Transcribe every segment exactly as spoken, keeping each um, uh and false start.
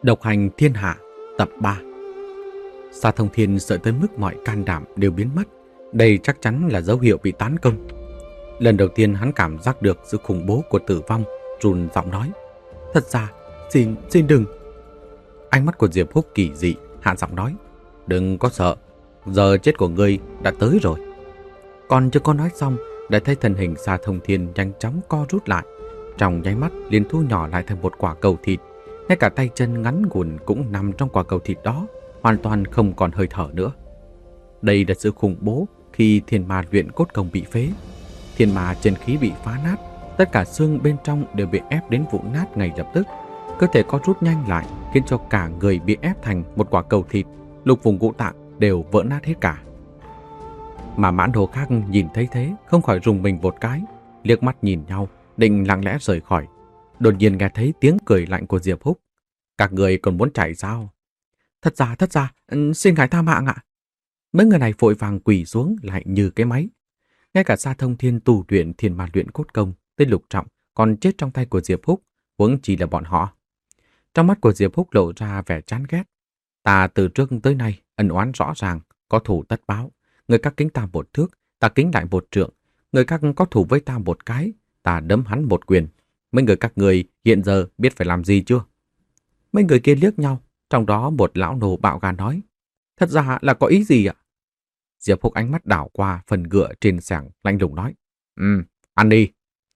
Độc hành thiên hạ tập ba. Sa Thông Thiên sợ tới mức mọi can đảm đều biến mất. Đây chắc chắn là dấu hiệu bị tán công. Lần đầu tiên hắn cảm giác được sự khủng bố của tử vong, run giọng nói: "Thật ra, xin, xin đừng." Ánh mắt của Diệp Húc kỳ dị, hạ giọng nói: "Đừng có sợ, giờ chết của ngươi đã tới rồi." Còn chưa có nói xong, đã thấy thân hình Sa Thông Thiên nhanh chóng co rút lại, trong nháy mắt liền thu nhỏ lại thành một quả cầu thịt. Ngay cả tay chân ngắn ngủn cũng nằm trong quả cầu thịt đó, hoàn toàn không còn hơi thở nữa. Đây là sự khủng bố khi thiên ma luyện cốt công bị phế. Thiên ma chân khí bị phá nát, tất cả xương bên trong đều bị ép đến vụn nát ngay lập tức. Cơ thể có rút nhanh lại, khiến cho cả người bị ép thành một quả cầu thịt, lục vùng ngũ tạng đều vỡ nát hết cả. Mà Mãn Đồ khác nhìn thấy thế, không khỏi rùng mình một cái, liếc mắt nhìn nhau, định lặng lẽ rời khỏi. Đột nhiên nghe thấy tiếng cười lạnh của Diệp Húc: "Các người còn muốn chạy sao?" Thật ra, thật ra, xin ngài tha mạng ạ." Mấy người này vội vàng quỳ xuống lại như cái máy. Ngay cả Sa Thông Thiên tu luyện thiên ma luyện cốt công tới lục trọng còn chết trong tay của Diệp Húc, huống chỉ là bọn họ. Trong mắt của Diệp Húc lộ ra vẻ chán ghét. Ta từ trước tới nay ân oán rõ ràng, có thù tất báo. Người các kính ta một thước, ta kính lại một trượng. Người các có thù với ta một cái, ta đấm hắn một quyền. Mấy người các người hiện giờ biết phải làm gì chưa? Mấy người kia liếc nhau, trong đó một lão nô bạo gan nói: "Thật ra là có ý gì ạ?" Diệp Húc ánh mắt đảo qua phần ngựa trên xẻng, lạnh lùng nói: "Ừ, ăn đi."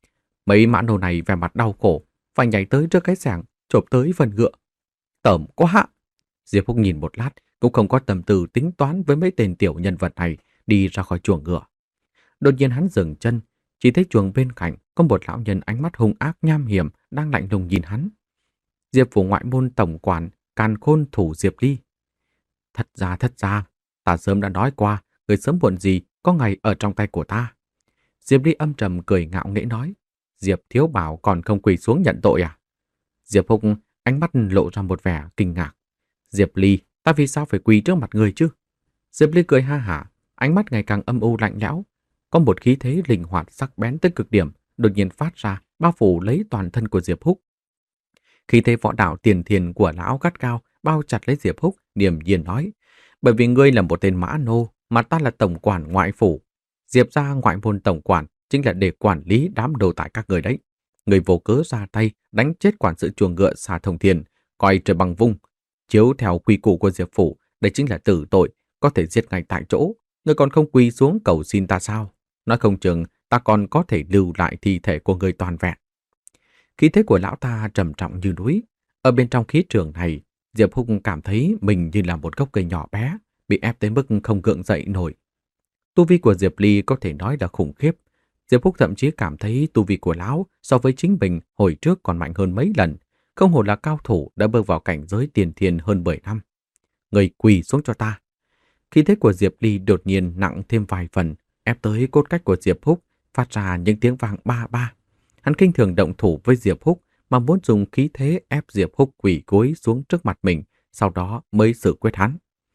Mấy mã nô này vẻ mặt đau khổ, phải nhảy tới trước cái xẻng, chộp tới phần ngựa. Tởm quá hạ! Diệp Húc nhìn một lát, cũng không có tâm tư tính toán với mấy tên tiểu nhân vật này, đi ra khỏi chuồng ngựa. Đột nhiên hắn dừng chân, chỉ thấy chuồng bên cạnh có một lão nhân ánh mắt hung ác nham hiểm đang lạnh lùng nhìn hắn. Diệp phủ ngoại môn tổng quản Càn Khôn thủ Diệp Ly. Thật ra thật ra, ta sớm đã nói qua, người sớm muộn gì có ngày ở trong tay của ta. Diệp Ly âm trầm cười ngạo nghễ nói: "Diệp thiếu bảo còn không quỳ xuống nhận tội à?" Diệp Húc ánh mắt lộ ra một vẻ kinh ngạc. "Diệp Ly, ta vì sao phải quỳ trước mặt người chứ?" Diệp Ly cười ha hả, ánh mắt ngày càng âm u lạnh lẽo. Có một khí thế linh hoạt sắc bén tới cực điểm đột nhiên phát ra, bao phủ lấy toàn thân của Diệp Húc. Khí thế võ đạo tiền thiền của lão gắt cao bao chặt lấy Diệp Húc, điềm nhiên nói: "Bởi vì ngươi là một tên mã nô, mà ta là tổng quản ngoại phủ. Diệp gia ngoại môn tổng quản chính là để quản lý đám đồ tại các người đấy. Người vô cớ ra tay đánh chết quản sự chuồng ngựa Sa Thông Thiên, coi trời bằng vung. Chiếu theo quy củ của Diệp phủ, đây chính là tử tội, có thể giết ngay tại chỗ. Ngươi còn không quỳ xuống cầu xin ta sao? Nói không chừng ta còn có thể lưu lại thi thể của người toàn vẹn." Khí thế của lão ta trầm trọng như núi. Ở bên trong khí trường này, Diệp Húc cảm thấy mình như là một gốc cây nhỏ bé, bị ép tới mức không gượng dậy nổi. Tu vi của Diệp Ly có thể nói là khủng khiếp. Diệp Húc thậm chí cảm thấy tu vi của lão so với chính mình hồi trước còn mạnh hơn mấy lần. Không hổ là cao thủ đã bước vào cảnh giới tiền thiên hơn mười năm. "Người quỳ xuống cho ta." Khí thế của Diệp Ly đột nhiên nặng thêm vài phần, ép tới cốt cách của Diệp Húc, phát ra những tiếng vang ba ba. Hắn khinh thường động thủ với Diệp Húc, mà muốn dùng khí thế ép Diệp Húc quỳ gối xuống trước mặt mình, sau đó mới xử quyết hắn.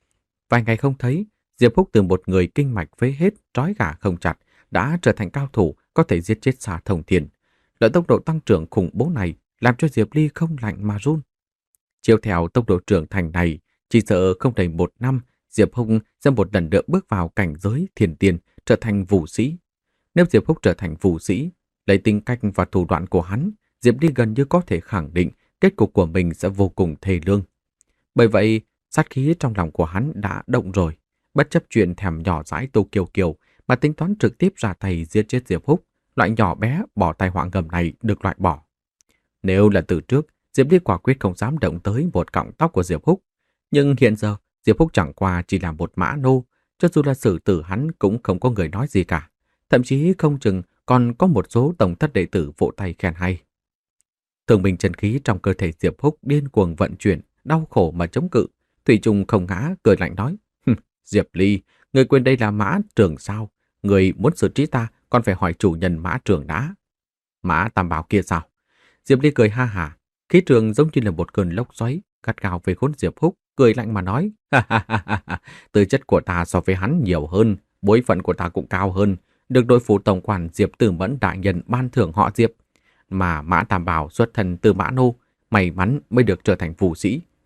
Vài ngày không thấy, Diệp Húc từ một người kinh mạch phế hết, trói gà không chặt, đã trở thành cao thủ có thể giết chết Sa Thông Thiên. Loại tốc độ tăng trưởng khủng bố này làm cho Diệp Ly không lạnh mà run. Chiếu theo tốc độ trưởng thành này, chỉ sợ không đầy một năm, Diệp Húc sẽ một lần nữa bước vào cảnh giới thiên tiên, trở thành vũ sĩ. Nếu Diệp Húc trở thành vũ sĩ, lấy tính cách và thủ đoạn của hắn, Diệp Ly gần như có thể khẳng định kết cục của mình sẽ vô cùng thê lương. Bởi vậy, sát khí trong lòng của hắn đã động rồi, bất chấp chuyện thèm nhỏ dãi Tô Kiều Kiều, mà tính toán trực tiếp ra tay giết chết Diệp Húc. Loại nhỏ bé bỏ tai họa ngầm này được loại bỏ. Nếu là từ trước, Diệp Ly quả quyết không dám động tới một cọng tóc của Diệp Húc. Nhưng hiện giờ, Diệp Húc chẳng qua chỉ là một mã nô, cho dù là xử tử hắn cũng không có người nói gì cả. Thậm chí không chừng còn có một số tổng thất đệ tử vỗ tay khen hay. Thường bình chân khí trong cơ thể Diệp Húc điên cuồng vận chuyển, đau khổ mà chống cự. Thủy Trung không ngã, cười lạnh nói: "Diệp Ly, người quên đây là mã trường sao? Người muốn xử trí ta còn phải hỏi chủ nhân mã trường đã." "Mã Tam Bảo kia sao?" Diệp Ly cười ha hả, khí trường giống như là một cơn lốc xoáy, gắt gao về khốn Diệp Húc, cười lạnh mà nói: "Ha ha ha ha, tư chất của ta so với hắn nhiều hơn, bối phận của ta cũng cao hơn, được đội phủ tổng quản Diệp Tử Mẫn đại nhân ban thưởng họ Diệp. Mà Mã Tam Bảo xuất thân từ Mã Nô, may mắn mới được trở thành vũ sĩ,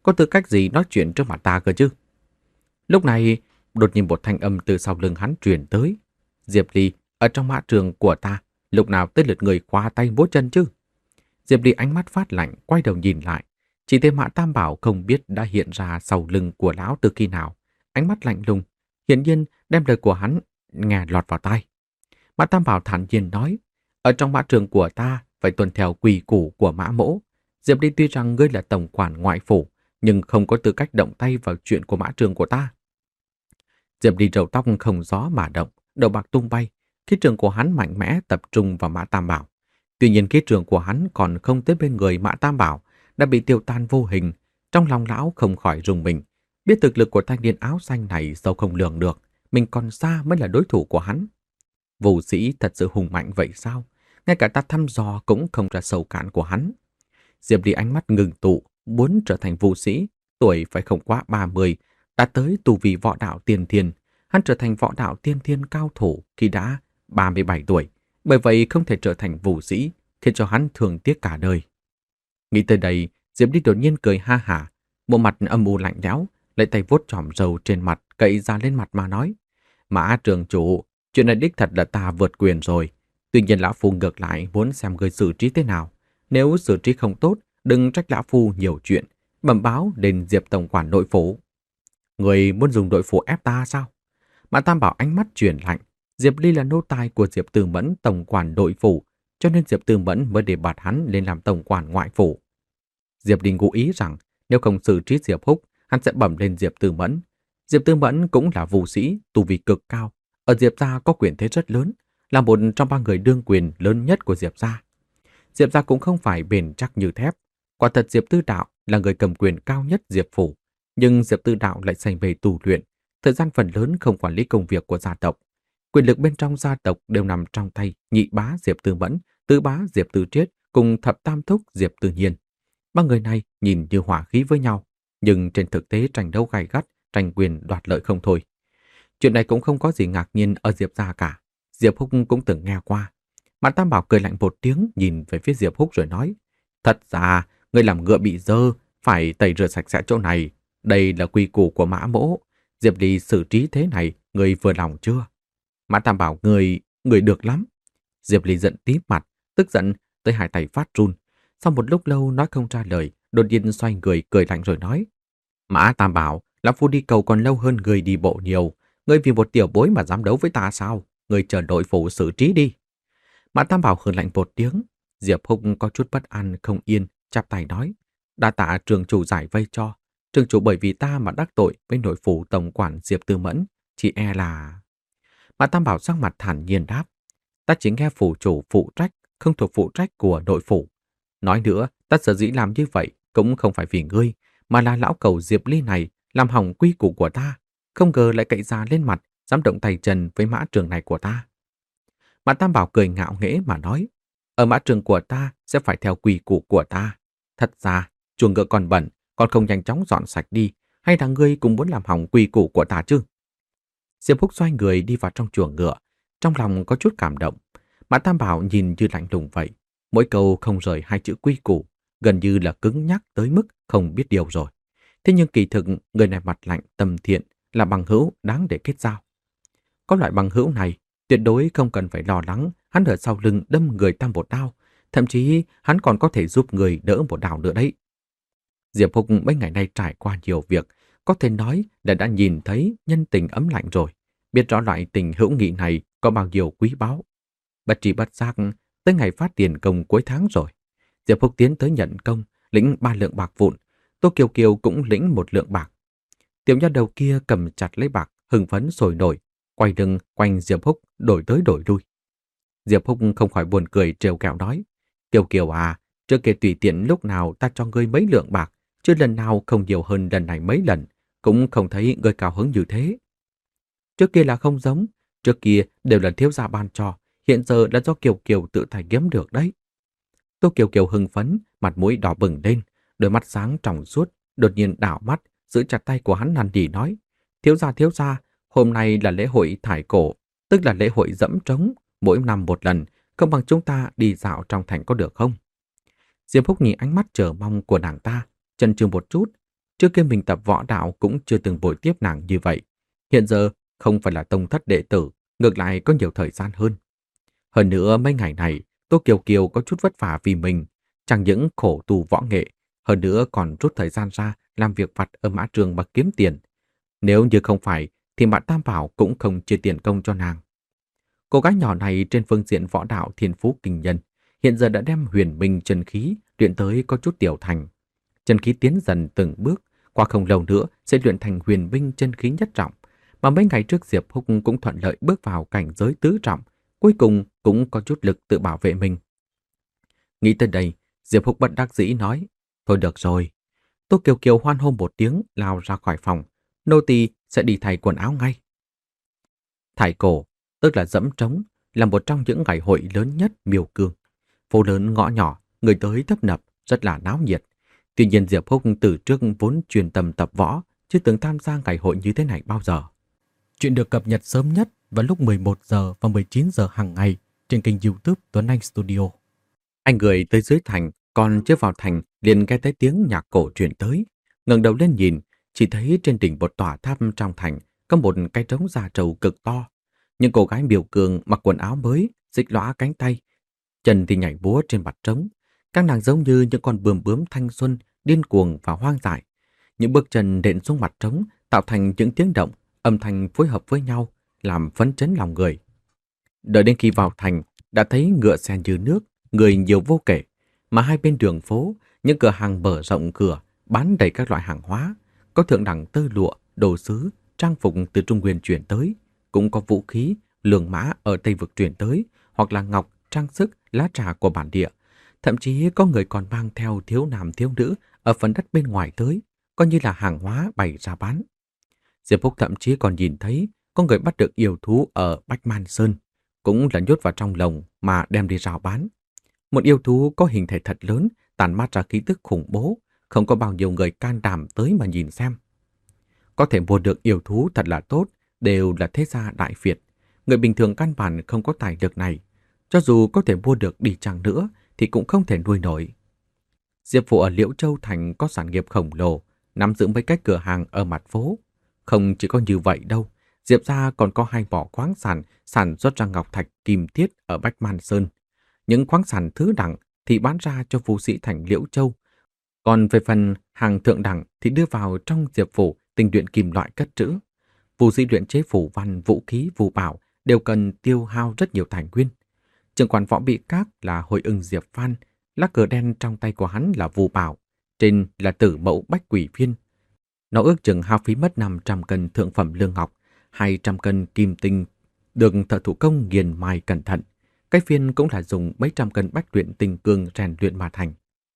có tư cách gì nói chuyện trước mặt ta cơ chứ? Lúc này, đột nhiên một thanh âm từ sau lưng hắn truyền tới. Diệp Ly, ở trong mã trường của ta, lúc nào tới lượt người khoa tay múa chân chứ? Diệp Ly ánh mắt phát lạnh, quay đầu nhìn lại. Chỉ thấy Mã Tam Bảo không biết đã hiện ra sau lưng của lão từ khi nào. Ánh mắt lạnh lùng, hiển nhiên đem lời của hắn nghe lọt vào tai. Mã Tam Bảo thản nhiên nói, ở trong mã trường của ta phải tuân theo quy củ của Mã Mỗ. Diệp Ly tuy rằng ngươi là tổng quản ngoại phủ, nhưng không có tư cách động tay vào chuyện của mã trường của ta. Diệp Ly râu tóc không gió mà động, đầu bạc tung bay. Khí trường của hắn mạnh mẽ tập trung vào Mã Tam Bảo. Tuy nhiên khí trường của hắn còn không tới bên người Mã Tam Bảo, đã bị tiêu tan vô hình. Trong lòng lão không khỏi rùng mình, biết thực lực của thanh niên áo xanh này sâu không lường được, mình còn xa mới là đối thủ của hắn. Vũ sĩ thật sự hùng mạnh vậy sao? Ngay cả ta thăm dò cũng không ra sâu cạn của hắn. Diệp Ly ánh mắt ngừng tụ, muốn trở thành vũ sĩ, tuổi phải không quá ba mươi, đã tới tu vi võ đạo tiên thiên. Hắn trở thành võ đạo tiên thiên cao thủ khi đã ba mươi bảy tuổi, bởi vậy không thể trở thành vũ sĩ, khiến cho hắn thương tiếc cả đời. Nghĩ tới đây, Diệp Ly đột nhiên cười ha hả, bộ mặt âm u lạnh lẽo, lấy tay vuốt chòm râu trên mặt, cậy ra lên mặt mà nói: Mã trường chủ, chuyện này đích thật là ta vượt quyền rồi. Tuy nhiên lão phu ngược lại muốn xem người xử trí thế nào. Nếu xử trí không tốt, đừng trách lão phu nhiều chuyện, bẩm báo đến Diệp tổng quản nội phủ. Người muốn dùng nội phủ ép ta sao? Mã Tam Bảo ánh mắt chuyển lạnh. Diệp Ly là nô tài của Diệp Tư Mẫn tổng quản nội phủ, cho nên Diệp Tư Mẫn mới đề bạt hắn lên làm tổng quản ngoại phủ. Diệp Ly ngụ ý rằng nếu không xử trí Diệp Húc, hắn sẽ bẩm lên Diệp Tư Mẫn. Diệp Tư Mẫn cũng là vũ sĩ, tu vi cực cao, ở Diệp gia có quyền thế rất lớn, là một trong ba người đương quyền lớn nhất của Diệp gia. Diệp gia cũng không phải bền chắc như thép. Quả thật Diệp Tư Đạo là người cầm quyền cao nhất Diệp phủ, nhưng Diệp Tư Đạo lại say mê tu luyện, thời gian phần lớn không quản lý công việc của gia tộc. Quyền lực bên trong gia tộc đều nằm trong tay nhị bá Diệp Tư Mẫn, tứ bá Diệp Tư Triết cùng thập tam thúc Diệp Tư Nhiên. Ba người này nhìn như hỏa khí với nhau, nhưng trên thực tế tranh đấu gay gắt, tranh quyền đoạt lợi không thôi. Chuyện này cũng không có gì ngạc nhiên ở Diệp gia cả. Diệp Húc cũng từng nghe qua. Mã Tam Bảo cười lạnh một tiếng, nhìn về phía Diệp Húc rồi nói: Thật ra, người làm ngựa bị dơ, phải tẩy rửa sạch sẽ chỗ này. Đây là quy củ của Mã Mỗ. Diệp Ly xử trí thế này, người vừa lòng chưa? Mã Tam Bảo: Người, người được lắm. Diệp Ly giận tím mặt, tức giận tới hai tay phát run. Sau một lúc lâu nói không ra lời, đột nhiên xoay người cười lạnh rồi nói: Mã Tam Bảo, lão phu đi cầu còn lâu hơn người đi bộ nhiều. Ngươi vì một tiểu bối mà dám đấu với ta sao? Ngươi chờ nội phủ xử trí đi. Mã Tam Bảo hừ lạnh một tiếng. Diệp Húc có chút bất an không yên, chắp tay nói: Đa tạ trường chủ giải vây cho. Trường chủ bởi vì ta mà đắc tội với nội phủ tổng quản Diệp Tư Mẫn, chỉ e là... Mã Tam Bảo sắc mặt thản nhiên đáp: Ta chỉ nghe phủ chủ phụ trách, không thuộc phụ trách của nội phủ. Nói nữa, ta sở dĩ làm như vậy cũng không phải vì ngươi, mà là lão cầu Diệp Ly này làm hỏng quy củ của ta, không ngờ lại cậy ra lên mặt, dám động tay chân với mã trường này của ta. Mã Tam Bảo cười ngạo nghễ mà nói: Ở mã trường của ta sẽ phải theo quy củ của ta. Thật ra, chuồng ngựa còn bẩn, còn không nhanh chóng dọn sạch đi, hay là ngươi cũng muốn làm hỏng quy củ của ta chứ? Diệp Húc xoay người đi vào trong chuồng ngựa, trong lòng có chút cảm động. Mã Tam Bảo nhìn như lạnh lùng vậy, mỗi câu không rời hai chữ quy củ, gần như là cứng nhắc tới mức không biết điều rồi. Thế nhưng kỳ thực người này mặt lạnh tâm thiện, là bằng hữu đáng để kết giao. Có loại bằng hữu này, tuyệt đối không cần phải lo lắng hắn ở sau lưng đâm người ta một đao, thậm chí hắn còn có thể giúp người đỡ một đao nữa đấy. Diệp Húc mấy ngày nay trải qua nhiều việc, có thể nói là đã nhìn thấy nhân tình ấm lạnh rồi, biết rõ loại tình hữu nghị này có bao nhiêu quý báu. Bất tri bất giác tới ngày phát tiền công cuối tháng rồi. Diệp Húc tiến tới nhận công, lĩnh ba lượng bạc vụn. Tô Kiều Kiều cũng lĩnh một lượng bạc. Tiểu nha đầu kia cầm chặt lấy bạc, hưng phấn sôi nổi, quay lưng quanh Diệp Húc đổi tới đổi lui. Diệp Húc không khỏi buồn cười trêu kẹo nói: Kiều Kiều à, trước kia tùy tiện lúc nào ta cho ngươi mấy lượng bạc, chứ lần nào không nhiều hơn lần này mấy lần, cũng không thấy ngươi cao hứng như thế. Trước kia là không giống, trước kia đều là thiếu gia ban cho, hiện giờ là do Kiều Kiều tự tay kiếm được đấy. Tô Kiều Kiều hưng phấn, mặt mũi đỏ bừng lên, đôi mắt sáng trong suốt, đột nhiên đảo mắt, giữ chặt tay của hắn năn nỉ nói: Thiếu gia thiếu gia, hôm nay là lễ hội thải cổ, tức là lễ hội dẫm trống, mỗi năm một lần, không bằng chúng ta đi dạo trong thành có được không? Diệp Húc nhìn ánh mắt chờ mong của nàng ta, chần chừ một chút, Trước kia mình tập võ đạo cũng chưa từng vội tiếp nàng như vậy. Hiện giờ không phải là tông thất đệ tử, ngược lại có nhiều thời gian hơn. Hơn nữa mấy ngày này, Tô Kiều Kiều có chút vất vả vì mình, chẳng những khổ tu võ nghệ, hơn nữa còn rút thời gian ra làm việc vặt ở mã trường mà kiếm tiền. Nếu như không phải, thì Mã Tam Bảo cũng không chia tiền công cho nàng. Cô gái nhỏ này trên phương diện võ đạo thiên phú kinh nhân, hiện giờ đã đem huyền minh chân khí luyện tới có chút tiểu thành. Chân khí tiến dần từng bước, qua không lâu nữa sẽ luyện thành huyền minh chân khí nhất trọng. Mà mấy ngày trước Diệp Húc cũng thuận lợi bước vào cảnh giới tứ trọng, cuối cùng cũng có chút lực tự bảo vệ mình. Nghĩ tới đây, Diệp Húc bất đắc dĩ nói, thôi được rồi. Tô Kiều Kiều hoan hô một tiếng lao ra khỏi phòng, nô tỳ sẽ đi thay quần áo ngay. Thải cổ, tức là dẫm trống, là một trong những ngày hội lớn nhất Miêu Cương. Phố lớn ngõ nhỏ, người tới tấp nập, rất là náo nhiệt. Tuy nhiên Diệp Húc từ trước vốn chuyên tâm tập võ, chưa từng tham gia ngày hội như thế này bao giờ. Chuyện được cập nhật sớm nhất vào lúc mười một giờ và mười chín giờ hàng ngày trên kênh YouTube Tuấn Anh Studio. Anh người tới dưới thành, còn chưa vào thành liền nghe thấy tiếng nhạc cổ truyền tới. Ngẩng đầu lên nhìn, chỉ thấy trên đỉnh một tòa tháp trong thành có một cái trống da trâu cực to. Những cô gái Miêu Cương mặc quần áo mới, xích lõa cánh tay, chân thì nhảy múa trên mặt trống. Các nàng giống như những con bướm bướm thanh xuân, điên cuồng và hoang dại. Những bước chân nện xuống mặt trống tạo thành những tiếng động, âm thanh phối hợp với nhau, làm phấn chấn lòng người. Đợi đến khi vào thành, đã thấy ngựa xe như nước, người nhiều vô kể, mà hai bên đường phố, những cửa hàng mở rộng cửa, bán đầy các loại hàng hóa, có thượng đẳng tơ lụa, đồ sứ, trang phục từ Trung Nguyên chuyển tới, cũng có vũ khí, lương mã ở Tây Vực chuyển tới, hoặc là ngọc, trang sức, lá trà của bản địa. Thậm chí có người còn mang theo thiếu nam thiếu nữ ở phần đất bên ngoài tới, coi như là hàng hóa bày ra bán. Diệp Húc thậm chí còn nhìn thấy có người bắt được yêu thú ở Bách Man Sơn, cũng là nhốt vào trong lồng mà đem đi rao bán. Một yêu thú có hình thể thật lớn, tản mát ra khí tức khủng bố, không có bao nhiêu người can đảm tới mà nhìn xem. Có thể mua được yêu thú thật là tốt, đều là thế gia đại Việt. Người bình thường căn bản không có tài lực này. Cho dù có thể mua được đi chăng nữa, thì cũng không thể nuôi nổi. Diệp Phụ ở Liễu Châu Thành có sản nghiệp khổng lồ, nắm giữ mấy cái cửa hàng ở mặt phố. Không chỉ có như vậy đâu, Diệp gia còn có hai mỏ khoáng sản sản xuất ra ngọc thạch kim thiết ở Bách Man Sơn. Những khoáng sản thứ đẳng thì bán ra cho phú sĩ thành Liễu Châu. Còn về phần hàng thượng đẳng thì đưa vào trong Diệp Phủ tinh luyện kim loại cất trữ. Phú sĩ luyện chế phủ văn, vũ khí, phù bảo đều cần tiêu hao rất nhiều tài nguyên. Trưởng quản võ bị các là Hồi Ưng Diệp Phan, lá cờ đen trong tay của hắn là phù bảo, trên là tử mẫu bách quỷ viên. Nó ước chừng hao phí mất năm trăm cân thượng phẩm lương ngọc, hai trăm cân kim tinh, được thợ thủ công nghiền mài cẩn thận. Cái phiên cũng là dùng mấy trăm cân bách luyện tinh cương rèn luyện mà thành.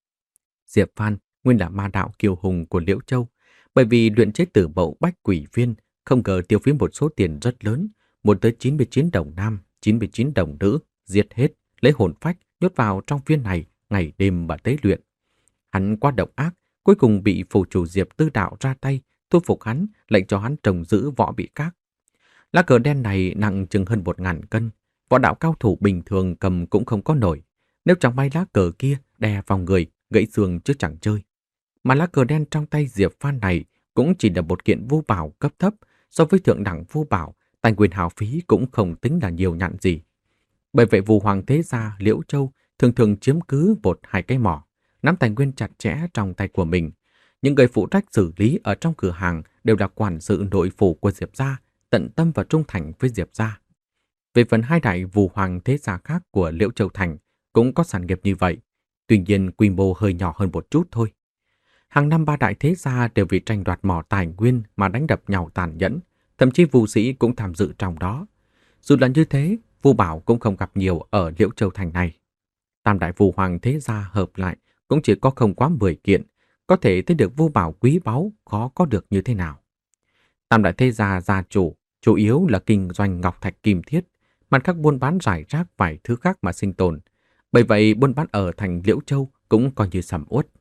Diệp Phan nguyên là ma đạo kiêu hùng của Liễu Châu, bởi vì luyện chế tử mẫu bách quỷ viên không ngờ tiêu phí một số tiền rất lớn, muốn tới chín mươi chín đồng nam, chín mươi chín đồng nữ, giết hết, lấy hồn phách nhốt vào trong viên này ngày đêm mà tế luyện. Hắn quá độc ác, cuối cùng bị phủ chủ Diệp Tư Đạo ra tay, thu phục hắn, lệnh cho hắn trồng giữ võ bị các. Lá cờ đen này nặng chừng hơn một ngàn cân, võ đạo cao thủ bình thường cầm cũng không có nổi. Nếu chẳng may lá cờ kia đè vào người, gãy xương chứ chẳng chơi. Mà lá cờ đen trong tay Diệp Phan này cũng chỉ là một kiện vu bảo cấp thấp, so với thượng đẳng vu bảo, tài nguyên hao phí cũng không tính là nhiều nhặn gì. Bởi vậy Vu Hoàng thế gia Liễu Châu thường thường chiếm cứ một hai cái mỏ, nắm tài nguyên chặt chẽ trong tay của mình. Những người phụ trách xử lý ở trong cửa hàng đều là quản sự nội phủ của Diệp gia, tận tâm và trung thành với Diệp gia. Về phần hai đại Vu Hoàng thế gia khác của Liễu Châu Thành cũng có sản nghiệp như vậy, tuy nhiên quy mô hơi nhỏ hơn một chút thôi. Hàng năm ba đại thế gia đều vì tranh đoạt mỏ tài nguyên mà đánh đập nhau tàn nhẫn, thậm chí Vu sĩ cũng tham dự trong đó. Dù là như thế, Vu bảo cũng không gặp nhiều ở Liễu Châu Thành này. Tam đại Vu Hoàng thế gia hợp lại cũng chỉ có không quá mười kiện, có thể thấy được Vu bảo quý báu khó có được như thế nào. Tam đại thế gia gia chủ chủ yếu là kinh doanh ngọc thạch kim thiết, mặt khác buôn bán rải rác vài thứ khác mà sinh tồn. Bởi vậy buôn bán ở thành Liễu Châu cũng coi như sầm uất.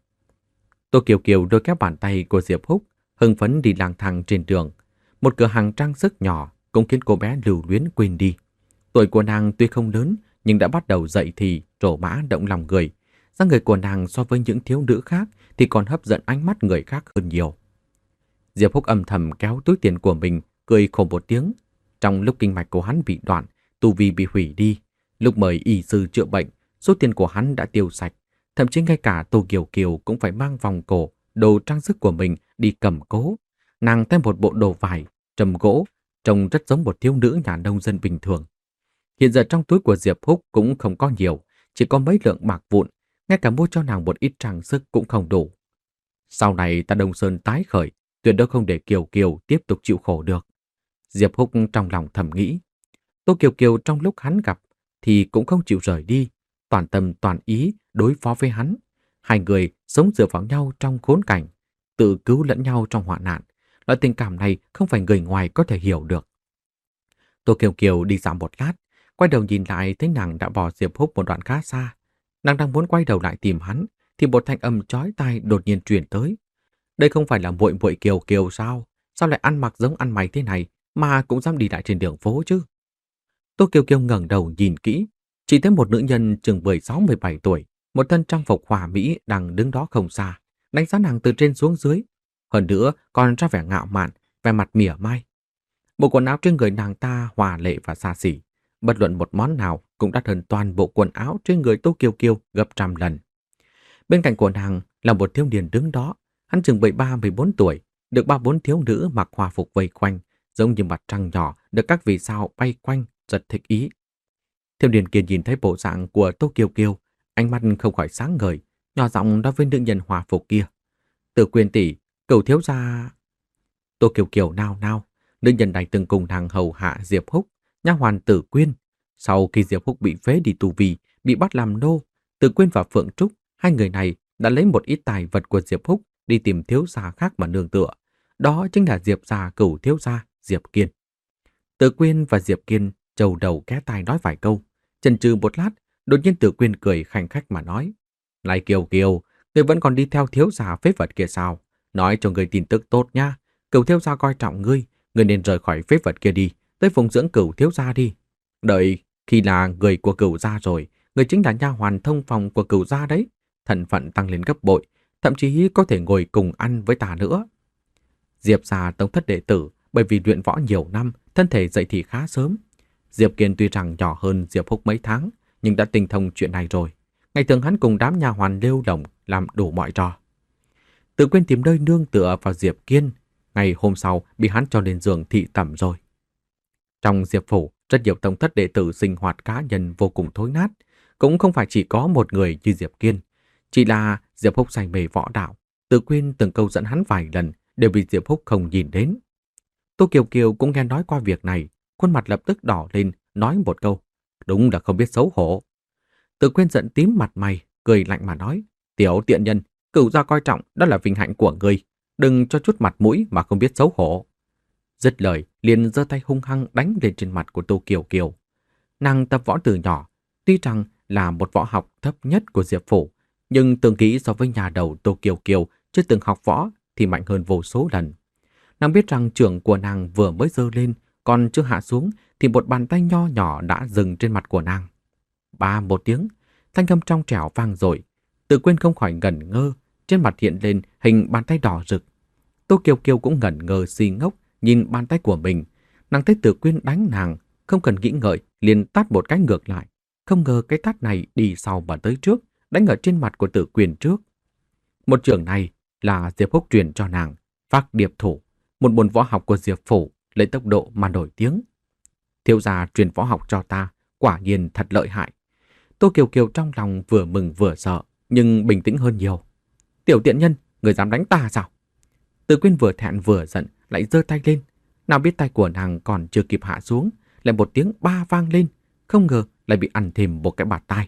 Tô Kiều Kiều đôi kéo bàn tay của Diệp Húc, hưng phấn đi lang thang trên đường. Một cửa hàng trang sức nhỏ cũng khiến cô bé lưu luyến quên đi. Tuổi của nàng tuy không lớn, nhưng đã bắt đầu dậy thì trổ mã động lòng người. Dáng người của nàng so với những thiếu nữ khác thì còn hấp dẫn ánh mắt người khác hơn nhiều. Diệp Húc âm thầm kéo túi tiền của mình, cười khổ một tiếng. Trong lúc kinh mạch của hắn bị đoạn, tu vi bị hủy đi, lúc mời y sư chữa bệnh, số tiền của hắn đã tiêu sạch. Thậm chí ngay cả Tô Kiều Kiều cũng phải mang vòng cổ, đồ trang sức của mình đi cầm cố. Nàng thêm một bộ đồ vải, trầm gỗ, trông rất giống một thiếu nữ nhà nông dân bình thường. Hiện giờ trong túi của Diệp Húc cũng không có nhiều, chỉ có mấy lượng bạc vụn, ngay cả mua cho nàng một ít trang sức cũng không đủ. Sau này ta Đông Sơn tái khởi, tuyệt đối không để Kiều Kiều tiếp tục chịu khổ được. Diệp Húc trong lòng thầm nghĩ. Tô Kiều Kiều trong lúc hắn gặp thì cũng không chịu rời đi, toàn tâm toàn ý đối phó với hắn. Hai người sống dựa vào nhau trong khốn cảnh, tự cứu lẫn nhau trong hoạn nạn. Loại tình cảm này không phải người ngoài có thể hiểu được. Tô Kiều Kiều đi dạo một lát, quay đầu nhìn lại thấy nàng đã bỏ Diệp Húc một đoạn khá xa. Nàng đang muốn quay đầu lại tìm hắn, thì một thanh âm chói tai đột nhiên truyền tới. Đây không phải là muội muội Kiều Kiều sao? Sao lại ăn mặc giống ăn mày thế này mà cũng dám đi lại trên đường phố chứ? Tô Kiều Kiều ngẩng đầu nhìn kỹ, chỉ thấy một nữ nhân chừng mười sáu mười bảy tuổi, một thân trang phục hòa mỹ đang đứng đó không xa, đánh giá nàng từ trên xuống dưới. Hơn nữa còn ra vẻ ngạo mạn, vẻ mặt mỉa mai. Bộ quần áo trên người nàng ta hòa lệ và xa xỉ, bất luận một món nào cũng đắt hơn toàn bộ quần áo trên người Tô Kiều Kiều gấp trăm lần. Bên cạnh của nàng là một thiếu niên đứng đó, hắn chừng mười ba mười bốn tuổi, được ba bốn thiếu nữ mặc hòa phục vây quanh, giống như mặt trăng nhỏ được các vì sao bay quanh, rất thích ý. Thiếu niên kia nhìn thấy bộ dạng của Tô Kiều Kiều, ánh mắt không khỏi sáng ngời, nhỏ giọng nói với nữ nhân hòa phục kia: "Từ Quyên tỷ, cửu thiếu gia." Tô Kiều Kiều nao nao, nữ nhân này từng cùng nàng hầu hạ Diệp Húc, nha hoàn Tử Quyên. Sau khi Diệp Húc bị phế đi tù vì, bị bắt làm nô, Tử Quyên và Phượng Trúc, hai người này đã lấy một ít tài vật của Diệp Húc đi tìm thiếu gia khác mà nương tựa. Đó chính là Diệp gia cửu thiếu gia Diệp Kiên. Tử Quyên và Diệp Kiên trầu đầu ké tai nói vài câu, chần chừ một lát, đột nhiên Tử Quyên cười khanh khách mà nói: "Lại Kiều Kiều, ngươi vẫn còn đi theo thiếu gia phế vật kia sao? Nói cho ngươi tin tức tốt nha, cửu thiếu gia coi trọng ngươi, ngươi nên rời khỏi phế vật kia đi, tới phụng dưỡng cửu thiếu gia đi. Đợi khi là người của cửu gia rồi, ngươi chính là nha hoàn thông phòng của cửu gia đấy, thân phận tăng lên gấp bội, thậm chí có thể ngồi cùng ăn với ta nữa." Diệp gia tông thất đệ tử, bởi vì luyện võ nhiều năm, thân thể dậy thì khá sớm. Diệp Kiên tuy rằng nhỏ hơn Diệp Húc mấy tháng, nhưng đã tinh thông chuyện này rồi. Ngày thường hắn cùng đám nha hoàn lêu lổng làm đủ mọi trò. Tự quên tìm nơi nương tựa vào Diệp Kiên, ngày hôm sau bị hắn cho lên giường thị tẩm rồi. Trong Diệp phủ, rất nhiều tông thất đệ tử sinh hoạt cá nhân vô cùng thối nát, cũng không phải chỉ có một người như Diệp Kiên, chỉ là Diệp Húc say mê võ đạo, Tự quên từng câu dẫn hắn vài lần đều bị Diệp Húc không nhìn đến. Tô Kiều Kiều cũng nghe nói qua việc này, khuôn mặt lập tức đỏ lên, nói một câu: "Đúng là không biết xấu hổ." Tự quên giận tím mặt mày, cười lạnh mà nói: "Tiểu tiện nhân, cửu gia coi trọng đó là vinh hạnh của ngươi, đừng cho chút mặt mũi mà không biết xấu hổ." Dứt lời, liền giơ tay hung hăng đánh lên trên mặt của Tô Kiều Kiều. Nàng tập võ từ nhỏ, tuy rằng là một võ học thấp nhất của Diệp phủ, nhưng tương kỹ so với nhà đầu Tô Kiều Kiều chưa từng học võ thì mạnh hơn vô số lần. Nàng biết rằng trưởng của nàng vừa mới giơ lên, còn chưa hạ xuống thì một bàn tay nho nhỏ đã dừng trên mặt của nàng. Ba một tiếng, thanh âm trong trẻo vang dội. Tự quên không khỏi ngẩn ngơ, trên mặt hiện lên hình bàn tay đỏ rực. Tô Kiều Kiều cũng ngẩn ngơ si ngốc nhìn bàn tay của mình. Nàng thấy Tự Quyên đánh nàng, không cần nghĩ ngợi liền tát một cái ngược lại. Không ngờ cái tát này đi sau mà tới trước, đánh ở trên mặt của Tự Quyên trước. Một trường này là Diệp Húc truyền cho nàng, Phác Điệp Thủ, một môn võ học của Diệp phủ, lấy tốc độ mà nổi tiếng. Thiếu gia truyền võ học cho ta, quả nhiên thật lợi hại. Tô Kiều Kiều trong lòng vừa mừng vừa sợ, nhưng bình tĩnh hơn nhiều. Tiểu tiện nhân, người dám đánh ta sao? Tự Quyên vừa thẹn vừa giận, lại giơ tay lên. Nào biết tay của nàng còn chưa kịp hạ xuống, lại một tiếng ba vang lên, không ngờ lại bị ăn thêm một cái bạt tai.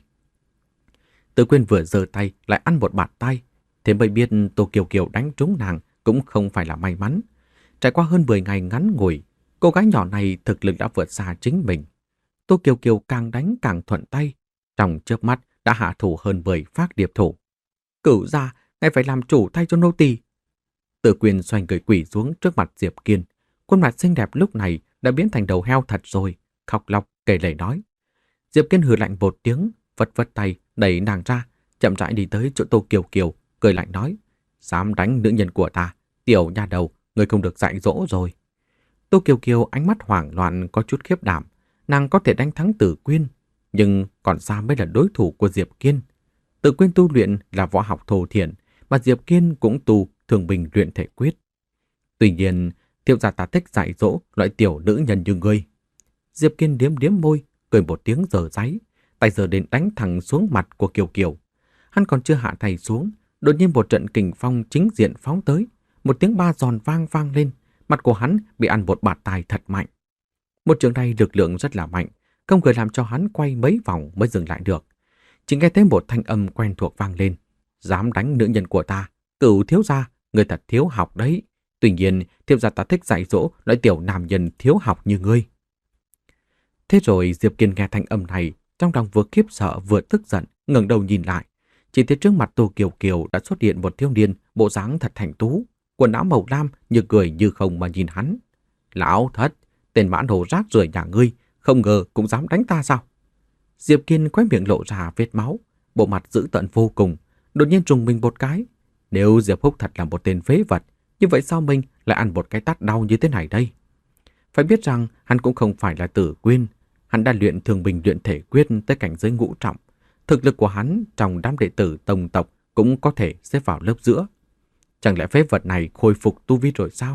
Tự Quyên vừa giơ tay lại ăn một bạt tay, thế mới biết Tô Kiều Kiều đánh trúng nàng cũng không phải là may mắn. Trải qua hơn mười ngày ngắn ngủi, cô gái nhỏ này thực lực đã vượt xa chính mình. Tô Kiều Kiều càng đánh càng thuận tay, trong chớp mắt đã hạ thủ hơn mười Phác Điệp Thủ. Cửu gia, ngài phải làm chủ thay cho nô tỳ. Tự Quyên xoay người quỳ xuống trước mặt Diệp Kiên, khuôn mặt xinh đẹp lúc này đã biến thành đầu heo thật rồi, khóc lóc kể lể nói. Diệp Kiên hừ lạnh một tiếng, vất vất tay đẩy nàng ra, chậm rãi đi tới chỗ Tô Kiều Kiều, cười lạnh nói: "Dám đánh nữ nhân của ta, tiểu nha đầu, người không được dạy dỗ rồi. Tô Kiều Kiều ánh mắt hoảng loạn có chút khiếp đảm. Nàng có thể đánh thắng Tử Quyên, nhưng còn xa mới là đối thủ của Diệp Kiên. Tử Quyên tu luyện là võ học thô thiển, mà Diệp Kiên cũng tu thường bình luyện thể quyết. Tuy nhiên, thiếu gia ta thích dạy dỗ loại tiểu nữ nhân như ngươi. Diệp Kiên điếm điếm môi, cười một tiếng dở dáy, tay giơ đến đánh thẳng xuống mặt của Kiều Kiều. Hắn còn chưa hạ tay xuống, đột nhiên một trận kình phong chính diện phóng tới, một tiếng ba giòn vang vang lên, mặt của hắn bị ăn một bạt tai thật mạnh. Một trường này lực lượng rất là mạnh, không ngờ làm cho hắn quay mấy vòng mới dừng lại được. Chỉ nghe thấy một thanh âm quen thuộc vang lên: "Dám đánh nữ nhân của ta, Cửu thiếu gia, người thật thiếu học đấy. Tuy nhiên, thiếu gia ta thích dạy dỗ loại tiểu nam nhân thiếu học như ngươi." Thế rồi Diệp Kiên nghe thanh âm này, trong lòng vừa khiếp sợ vừa tức giận, ngẩng đầu nhìn lại, chỉ thấy trước mặt Tô Kiều Kiều đã xuất hiện một thiếu niên bộ dáng thật thành tú, quần áo màu lam, như cười như không mà nhìn hắn. "Lão thất, tên mãn đồ rác rưởi nhà ngươi, không ngờ cũng dám đánh ta sao?" Diệp Kiên khóe miệng lộ ra vết máu, bộ mặt dữ tợn vô cùng, đột nhiên trùng mình một cái. Nếu Diệp Húc thật là một tên phế vật, như vậy sao mình lại ăn một cái tát đau như thế này đây? Phải biết rằng hắn cũng không phải là Tử Quyên, hắn đã luyện thường bình luyện thể quyết tới cảnh giới ngũ trọng. Thực lực của hắn trong đám đệ tử tông tộc cũng có thể xếp vào lớp giữa. Chẳng lẽ phế vật này khôi phục tu vi rồi sao?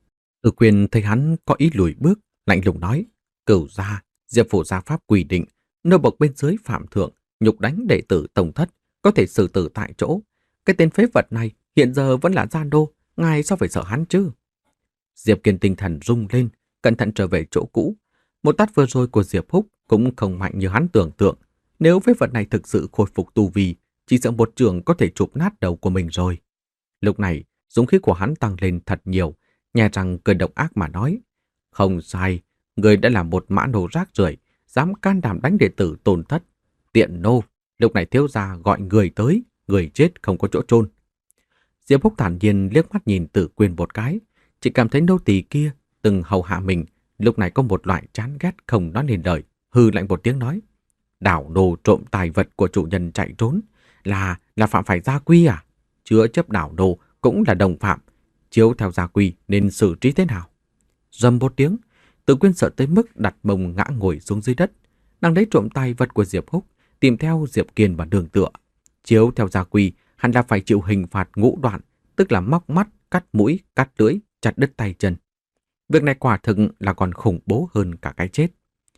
Tử Quyên thấy hắn có ý lùi bước, lạnh lùng nói: "Cửu gia, Diệp phủ gia pháp quy định, nô bộc bên dưới phạm thượng, nhục đánh đệ tử tông thất, có thể xử tử tại chỗ. Cái tên phế vật này hiện giờ vẫn là gia đô, ngài sao phải sợ hắn chứ?" Diệp Kiên tinh thần rung lên, cẩn thận trở về chỗ cũ. Một tát vừa rồi của Diệp Húc cũng không mạnh như hắn tưởng tượng. Nếu phế vật này thực sự khôi phục tu vi, chỉ sợ một trường có thể chụp nát đầu của mình rồi. Lúc này, dũng khí của hắn tăng lên thật nhiều, nhè răng cười độc ác mà nói: "Không sai, người đã là một mã nô rác rưởi, dám can đảm đánh đệ tử Tôn thất. Tiện nô, lúc này thiếu gia gọi người tới, người chết không có chỗ chôn." Diệp Húc thản nhiên liếc mắt nhìn Tử Quyên một cái, chỉ cảm thấy nô tỳ kia từng hầu hạ mình, lúc này có một loại chán ghét không nói nên lời, hừ lạnh một tiếng nói: "Đảo nô trộm tài vật của chủ nhân chạy trốn, là là phạm phải gia quy à? Chứa chấp đảo nô cũng là đồng phạm, chiếu theo gia quy nên xử trí thế nào?" Rầm một tiếng, Tử Quyên sợ tới mức đặt mông ngã ngồi xuống dưới đất. Nàng lấy trộm tài vật của Diệp Húc, tìm theo Diệp Kiên và đường tựa. Chiếu theo gia quy, hắn đã phải chịu hình phạt ngũ đoạn, tức là móc mắt, cắt mũi, cắt lưỡi, chặt đứt tay chân. Việc này quả thực là còn khủng bố hơn cả cái chết.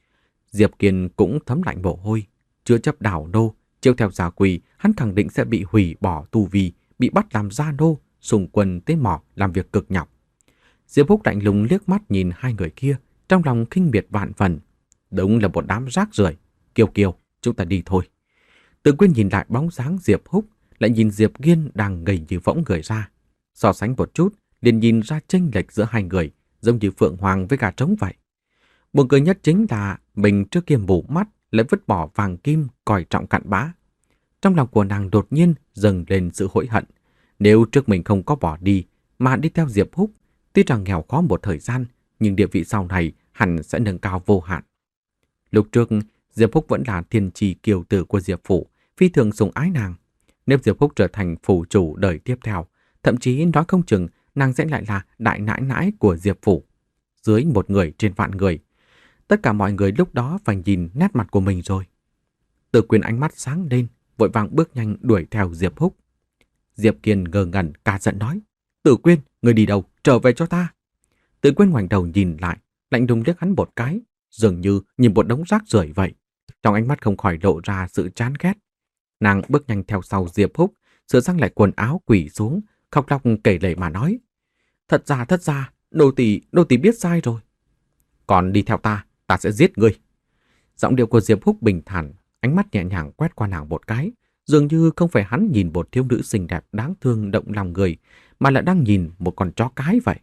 Diệp Kiên cũng thấm lạnh mồ hôi, chưa chấp đảo nô, chiếu theo gia quy, hắn khẳng định sẽ bị hủy bỏ tu vi, bị bắt làm gia nô, xung quân tới mỏ làm việc cực nhọc. Diệp Húc lạnh lùng liếc mắt nhìn hai người kia, trong lòng khinh miệt vạn phần. Đúng là một đám rác rưởi. Kiều Kiều, chúng ta đi thôi. Tử Quyên nhìn lại bóng dáng Diệp Húc, lại nhìn Diệp Kiên đang gầy như võng người ra. So sánh một chút, liền nhìn ra chênh lệch giữa hai người, giống như phượng hoàng với gà trống vậy. Buồn cười nhất chính là mình trước kia mù mắt lại vứt bỏ vàng kim coi trọng cặn bã. Trong lòng của nàng đột nhiên dâng lên sự hối hận. Nếu trước mình không có bỏ đi mà đi theo Diệp Húc, tuy rằng nghèo khó một thời gian, nhưng địa vị sau này hẳn sẽ nâng cao vô hạn. Lúc trước, Diệp Húc vẫn là thiên trì kiều tử của Diệp phủ, phi thường sủng ái nàng. Nếu Diệp Húc trở thành phủ chủ đời tiếp theo, thậm chí nói không chừng nàng sẽ lại là đại nãi nãi của Diệp phủ. Dưới một người trên vạn người, tất cả mọi người lúc đó phải nhìn nét mặt của mình rồi. Tử Quyên ánh mắt sáng lên, vội vàng bước nhanh đuổi theo Diệp Húc. Diệp Kiên ngơ ngẩn cả giận nói: "Tử Quyên, người đi đâu? Trở về cho ta." Tử Quyên ngoảnh đầu nhìn lại, lạnh lùng liếc hắn một cái, dường như nhìn một đống rác rưởi vậy. Trong ánh mắt không khỏi lộ ra sự chán ghét. Nàng bước nhanh theo sau Diệp Húc, sửa sang lại quần áo quỳ xuống, khóc lóc kể lể mà nói: "Thật ra, thật ra, nô tỳ, nô tỳ biết sai rồi. Còn đi theo ta, ta sẽ giết ngươi." Giọng điệu của Diệp Húc bình thản, ánh mắt nhẹ nhàng quét qua nàng một cái, dường như không phải hắn nhìn một thiếu nữ xinh đẹp đáng thương động lòng người, mà là đang nhìn một con chó cái vậy.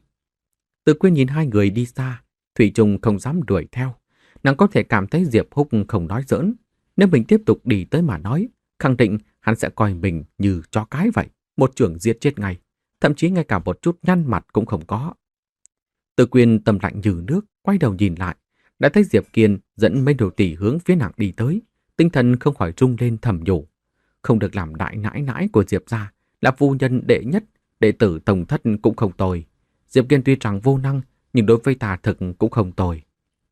Tử Quyên nhìn hai người đi xa, thủy chung không dám đuổi theo. Nàng có thể cảm thấy Diệp Húc không nói giỡn. Nếu mình tiếp tục đi tới mà nói, khẳng định hắn sẽ coi mình như chó cái vậy, một chưởng giết chết ngay, thậm chí ngay cả một chút nhăn mặt cũng không có. Tử Quyên tâm lạnh như nước, quay đầu nhìn lại, đã thấy Diệp Kiên dẫn mấy đồ tỷ hướng phía nàng đi tới, tinh thần không khỏi rung lên thầm nhủ: không được làm đại nãi nãi của Diệp gia, là phu nhân đệ nhất, đệ tử tổng thất cũng không tồi. Diệp Kiên tuy rằng vô năng, nhưng đối với ta thực cũng không tồi.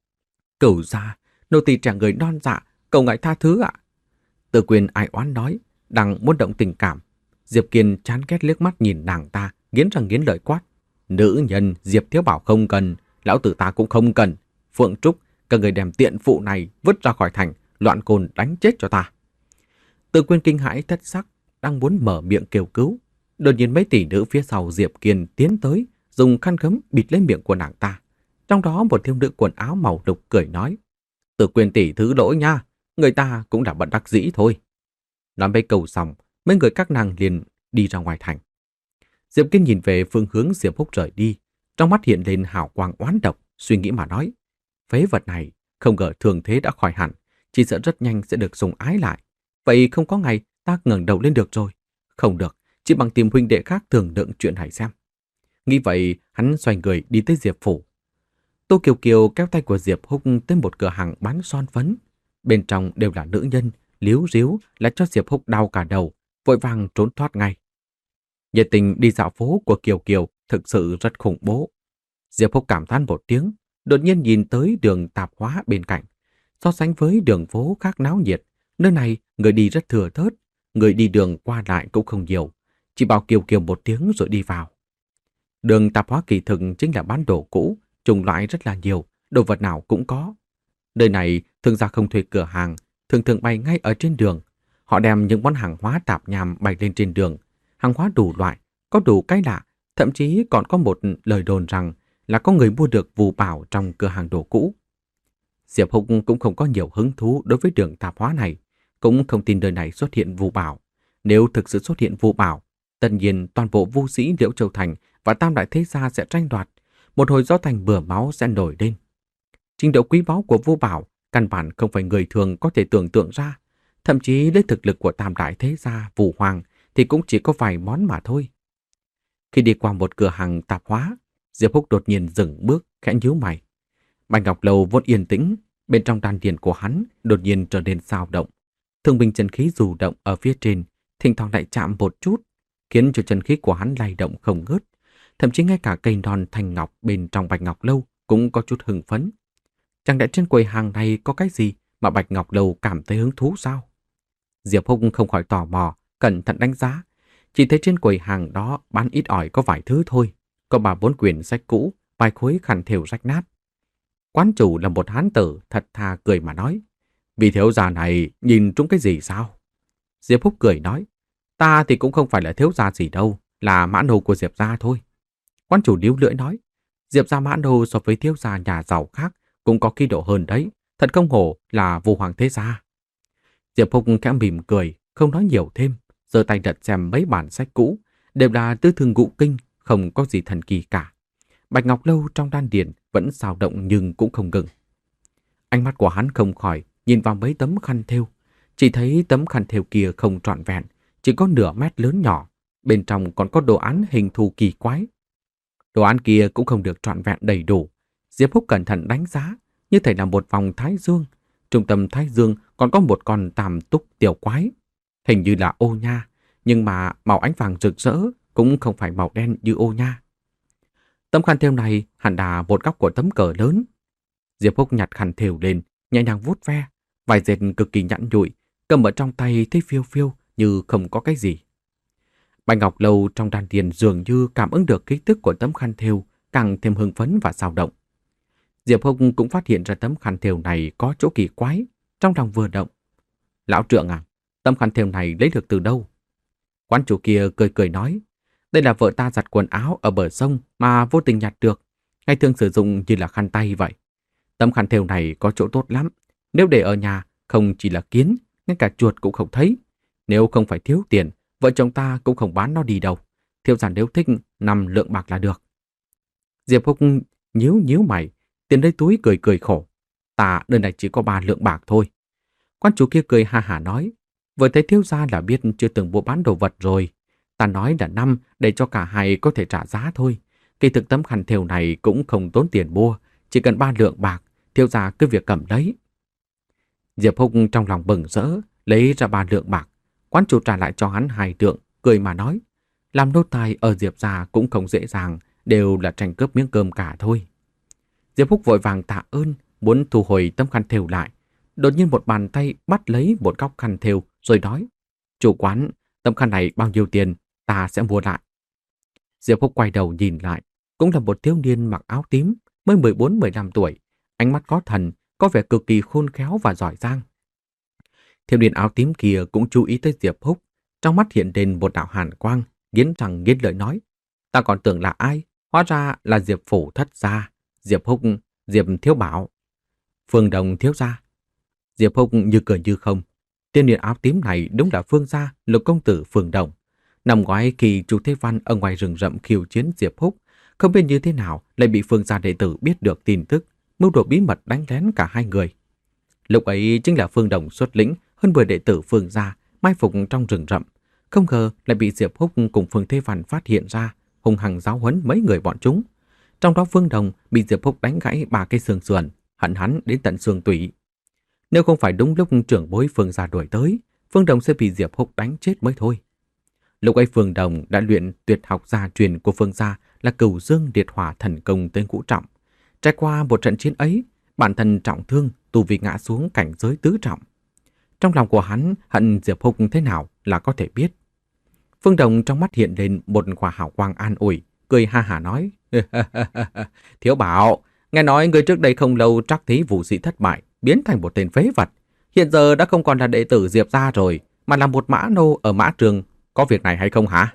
Cửu gia, nô tỳ trẻ người non dạ, cầu ngài tha thứ ạ. Từ Quyền ai oán nói, đang muốn động tình cảm. Diệp Kiên chán ghét liếc mắt nhìn nàng ta, nghiến răng nghiến lợi quát. Nữ nhân, Diệp Thiếu Bảo không cần, lão tử ta cũng không cần. Phượng Trúc, các người đem tiện phụ này vứt ra khỏi thành, loạn côn đánh chết cho ta. Từ Quyền kinh hãi thất sắc, đang muốn mở miệng kêu cứu. Đột nhiên mấy tỷ nữ phía sau Diệp Kiên tiến tới, dùng khăn gấm bịt lấy miệng của nàng ta. Trong đó một thiếu nữ quần áo màu lục cười nói. Từ Quyền tỷ thứ lỗi nha, người ta cũng là bận đắc dĩ thôi. Nói mấy câu xong, mấy người các nàng liền đi ra ngoài thành. Diệp Kiên nhìn về phương hướng Diệp Húc rời đi, trong mắt hiện lên hào quang oán độc, suy nghĩ mà nói. Phế vật này, không ngờ thường thế đã khỏi hẳn, chỉ sợ rất nhanh sẽ được dùng ái lại. Vậy không có ngày ta ngẩng đầu lên được rồi. Không được, chỉ bằng tìm huynh đệ khác thường lượng chuyện này xem. Nghĩ vậy, hắn xoay người đi tới Diệp phủ. Tô Kiều Kiều kéo tay của Diệp Húc tới một cửa hàng bán son phấn. Bên trong đều là nữ nhân, líu ríu là cho Diệp Húc đau cả đầu, vội vàng trốn thoát ngay. Nhiệt tình đi dạo phố của Kiều Kiều thực sự rất khủng bố. Diệp Húc cảm thán một tiếng, đột nhiên nhìn tới đường tạp hóa bên cạnh. So sánh với đường phố khác náo nhiệt, nơi này người đi rất thừa thớt, người đi đường qua lại cũng không nhiều, chỉ bảo Kiều Kiều một tiếng rồi đi vào. Đường tạp hóa kỳ thực chính là bán đồ cũ, chủng loại rất là nhiều, đồ vật nào cũng có. Nơi này thương gia không thuê cửa hàng, thường thường bày ngay ở trên đường. Họ đem những món hàng hóa tạp nham bày lên trên đường, hàng hóa đủ loại, có đủ cái lạ, thậm chí còn có một lời đồn rằng là có người mua được phù bảo trong cửa hàng đồ cũ. Diệp Húc cũng không có nhiều hứng thú đối với đường tạp hóa này, cũng không tin nơi này xuất hiện phù bảo. Nếu thực sự xuất hiện phù bảo, tất nhiên toàn bộ vu sĩ Liễu Châu Thành và Tam Đại Thế Gia sẽ tranh đoạt, một hồi gió thành bừa máu sẽ nổi lên. Trình độ quý báu của phù bảo căn bản không phải người thường có thể tưởng tượng ra, thậm chí lấy thực lực của Tam Đại Thế Gia Vũ Hoàng thì cũng chỉ có vài món mà thôi. Khi đi qua một cửa hàng tạp hóa, Diệp Húc đột nhiên dừng bước, khẽ nhíu mày. Bạch Ngọc Lâu vốn yên tĩnh, bên trong đan điền của hắn đột nhiên trở nên dao động. Thương binh chân khí dù động ở phía trên, thỉnh thoảng lại chạm một chút, khiến cho chân khí của hắn lay động không ngớt. Thậm chí ngay cả cây non thanh ngọc bên trong Bạch Ngọc Lâu cũng có chút hưng phấn. Chẳng lẽ trên quầy hàng này có cái gì mà Bạch Ngọc Lâu cảm thấy hứng thú sao? Diệp Húc không khỏi tò mò, cẩn thận đánh giá. Chỉ thấy trên quầy hàng đó bán ít ỏi có vài thứ thôi. Có ba bốn quyển sách cũ, vài khối khăn thêu rách nát. Quán chủ là một hán tử thật thà cười mà nói. Vị thiếu gia này nhìn trúng cái gì sao? Diệp Húc cười nói. Ta thì cũng không phải là thiếu gia gì đâu, là mã nô của Diệp gia thôi. Quán chủ điếu lưỡi nói. Diệp gia mã nô so với thiếu gia nhà giàu khác cũng có khí độ hơn đấy. Thật không hổ là vô hoàng thế gia. Diệp Húc khẽ mỉm cười, không nói nhiều thêm, giơ tay lật xem mấy bản sách cũ, đều là tứ thương ngũ kinh, không có gì thần kỳ cả. Bạch Ngọc Lâu trong đan điền vẫn dao động nhưng cũng không ngừng. Ánh mắt của hắn không khỏi nhìn vào mấy tấm khăn thêu, chỉ thấy tấm khăn thêu kia không trọn vẹn, chỉ có nửa mét lớn nhỏ, bên trong còn có đồ án hình thù kỳ quái. Đồ án kia cũng không được trọn vẹn đầy đủ. Diệp Húc cẩn thận đánh giá, như thể là một vòng thái dương. Trung tâm thái dương còn có một con tam túc tiểu quái, hình như là ô nha, nhưng mà màu ánh vàng rực rỡ, cũng không phải màu đen như ô nha. Tấm khăn thêu này hẳn là một góc của tấm cờ lớn. Diệp Húc nhặt khăn thêu lên, nhẹ nhàng vuốt ve, vài dệt cực kỳ nhẵn nhụi, cầm ở trong tay thấy phiêu phiêu như không có cái gì. Bạch Ngọc Lâu trong đan điền dường như cảm ứng được kích thước của tấm khăn thêu, càng thêm hưng phấn và dao động. Diệp Húc cũng phát hiện ra tấm khăn thêu này có chỗ kỳ quái, trong lòng vừa động. Lão trượng à, tấm khăn thêu này lấy được từ đâu? Quán chủ kia cười cười nói, đây là vợ ta giặt quần áo ở bờ sông mà vô tình nhặt được, ngày thường sử dụng như là khăn tay vậy. Tấm khăn thêu này có chỗ tốt lắm, nếu để ở nhà không chỉ là kiến, ngay cả chuột cũng không thấy. Nếu không phải thiếu tiền, vợ chồng ta cũng không bán nó đi đâu. Thiếu gia nếu thích năm lượng bạc là được. Diệp Húc nhíu nhíu mày, tiền lấy túi cười cười khổ. Ta nơi này chỉ có ba lượng bạc thôi. Quan chủ kia cười ha hả nói, vừa thấy thiếu gia là biết chưa từng mua bán đồ vật rồi. Ta nói là năm để cho cả hai có thể trả giá thôi. Kỳ thực tấm khăn thêu này cũng không tốn tiền mua, chỉ cần ba lượng bạc, thiếu gia cứ việc cầm lấy. Diệp Húc trong lòng bừng rỡ, lấy ra ba lượng bạc. Quán chủ trả lại cho hắn hai lượng, cười mà nói, làm nô tài ở Diệp gia cũng không dễ dàng, đều là tranh cướp miếng cơm cả thôi. Diệp Húc vội vàng tạ ơn, muốn thu hồi tấm khăn thêu lại. Đột nhiên một bàn tay bắt lấy một góc khăn thêu rồi nói: "Chủ quán, tấm khăn này bao nhiêu tiền, ta sẽ mua lại." Diệp Húc quay đầu nhìn lại, cũng là một thiếu niên mặc áo tím, mới mười bốn mười lăm tuổi, ánh mắt có thần, có vẻ cực kỳ khôn khéo và giỏi giang. Thiếu niên áo tím kia cũng chú ý tới Diệp Húc, trong mắt hiện lên một đạo hàn quang, nghiến răng nghiến lợi nói: "Ta còn tưởng là ai, hóa ra là Diệp phủ thất gia, Diệp Húc, Diệp thiếu bảo." "Phương Đồng thiếu gia." Diệp Húc như cười như không. Thiếu niên áo tím này đúng là Phương gia Lục công tử Phương Đồng. Năm ngoái khi Chu Thế Văn ở ngoài rừng rậm khiêu chiến Diệp Húc, không biết như thế nào lại bị Phương gia đệ tử biết được tin tức, mưu đồ bí mật đánh lén cả hai người. Lúc ấy chính là Phương Đồng xuất lĩnh hơn mười đệ tử Phương gia mai phục trong rừng rậm, không ngờ lại bị Diệp Húc cùng Phương Thế Văn phát hiện ra, hung hăng giáo huấn mấy người bọn chúng. Trong đó Phương Đồng bị Diệp Húc đánh gãy ba cây xương sườn, hận hắn đến tận xương tủy. Nếu không phải đúng lúc trưởng bối Phương gia đuổi tới, Phương Đồng sẽ bị Diệp Húc đánh chết mới thôi. Lúc ấy Phương Đồng đã luyện tuyệt học gia truyền của Phương gia là Cửu Dương Liệt Hỏa thần công tên ngũ trọng. Trải qua một trận chiến ấy, bản thân trọng thương, tu vi ngã xuống cảnh giới tứ trọng. Trong lòng của hắn hận Diệp Húc thế nào là có thể biết. Phương Đồng trong mắt hiện lên một quả hào quang an ủi, cười ha hả nói: "Thiếu bảo, nghe nói người trước đây không lâu trắc thí vũ sĩ thất bại, biến thành một tên phế vật. Hiện giờ đã không còn là đệ tử Diệp gia rồi, mà là một mã nô ở mã trường. Có việc này hay không hả?"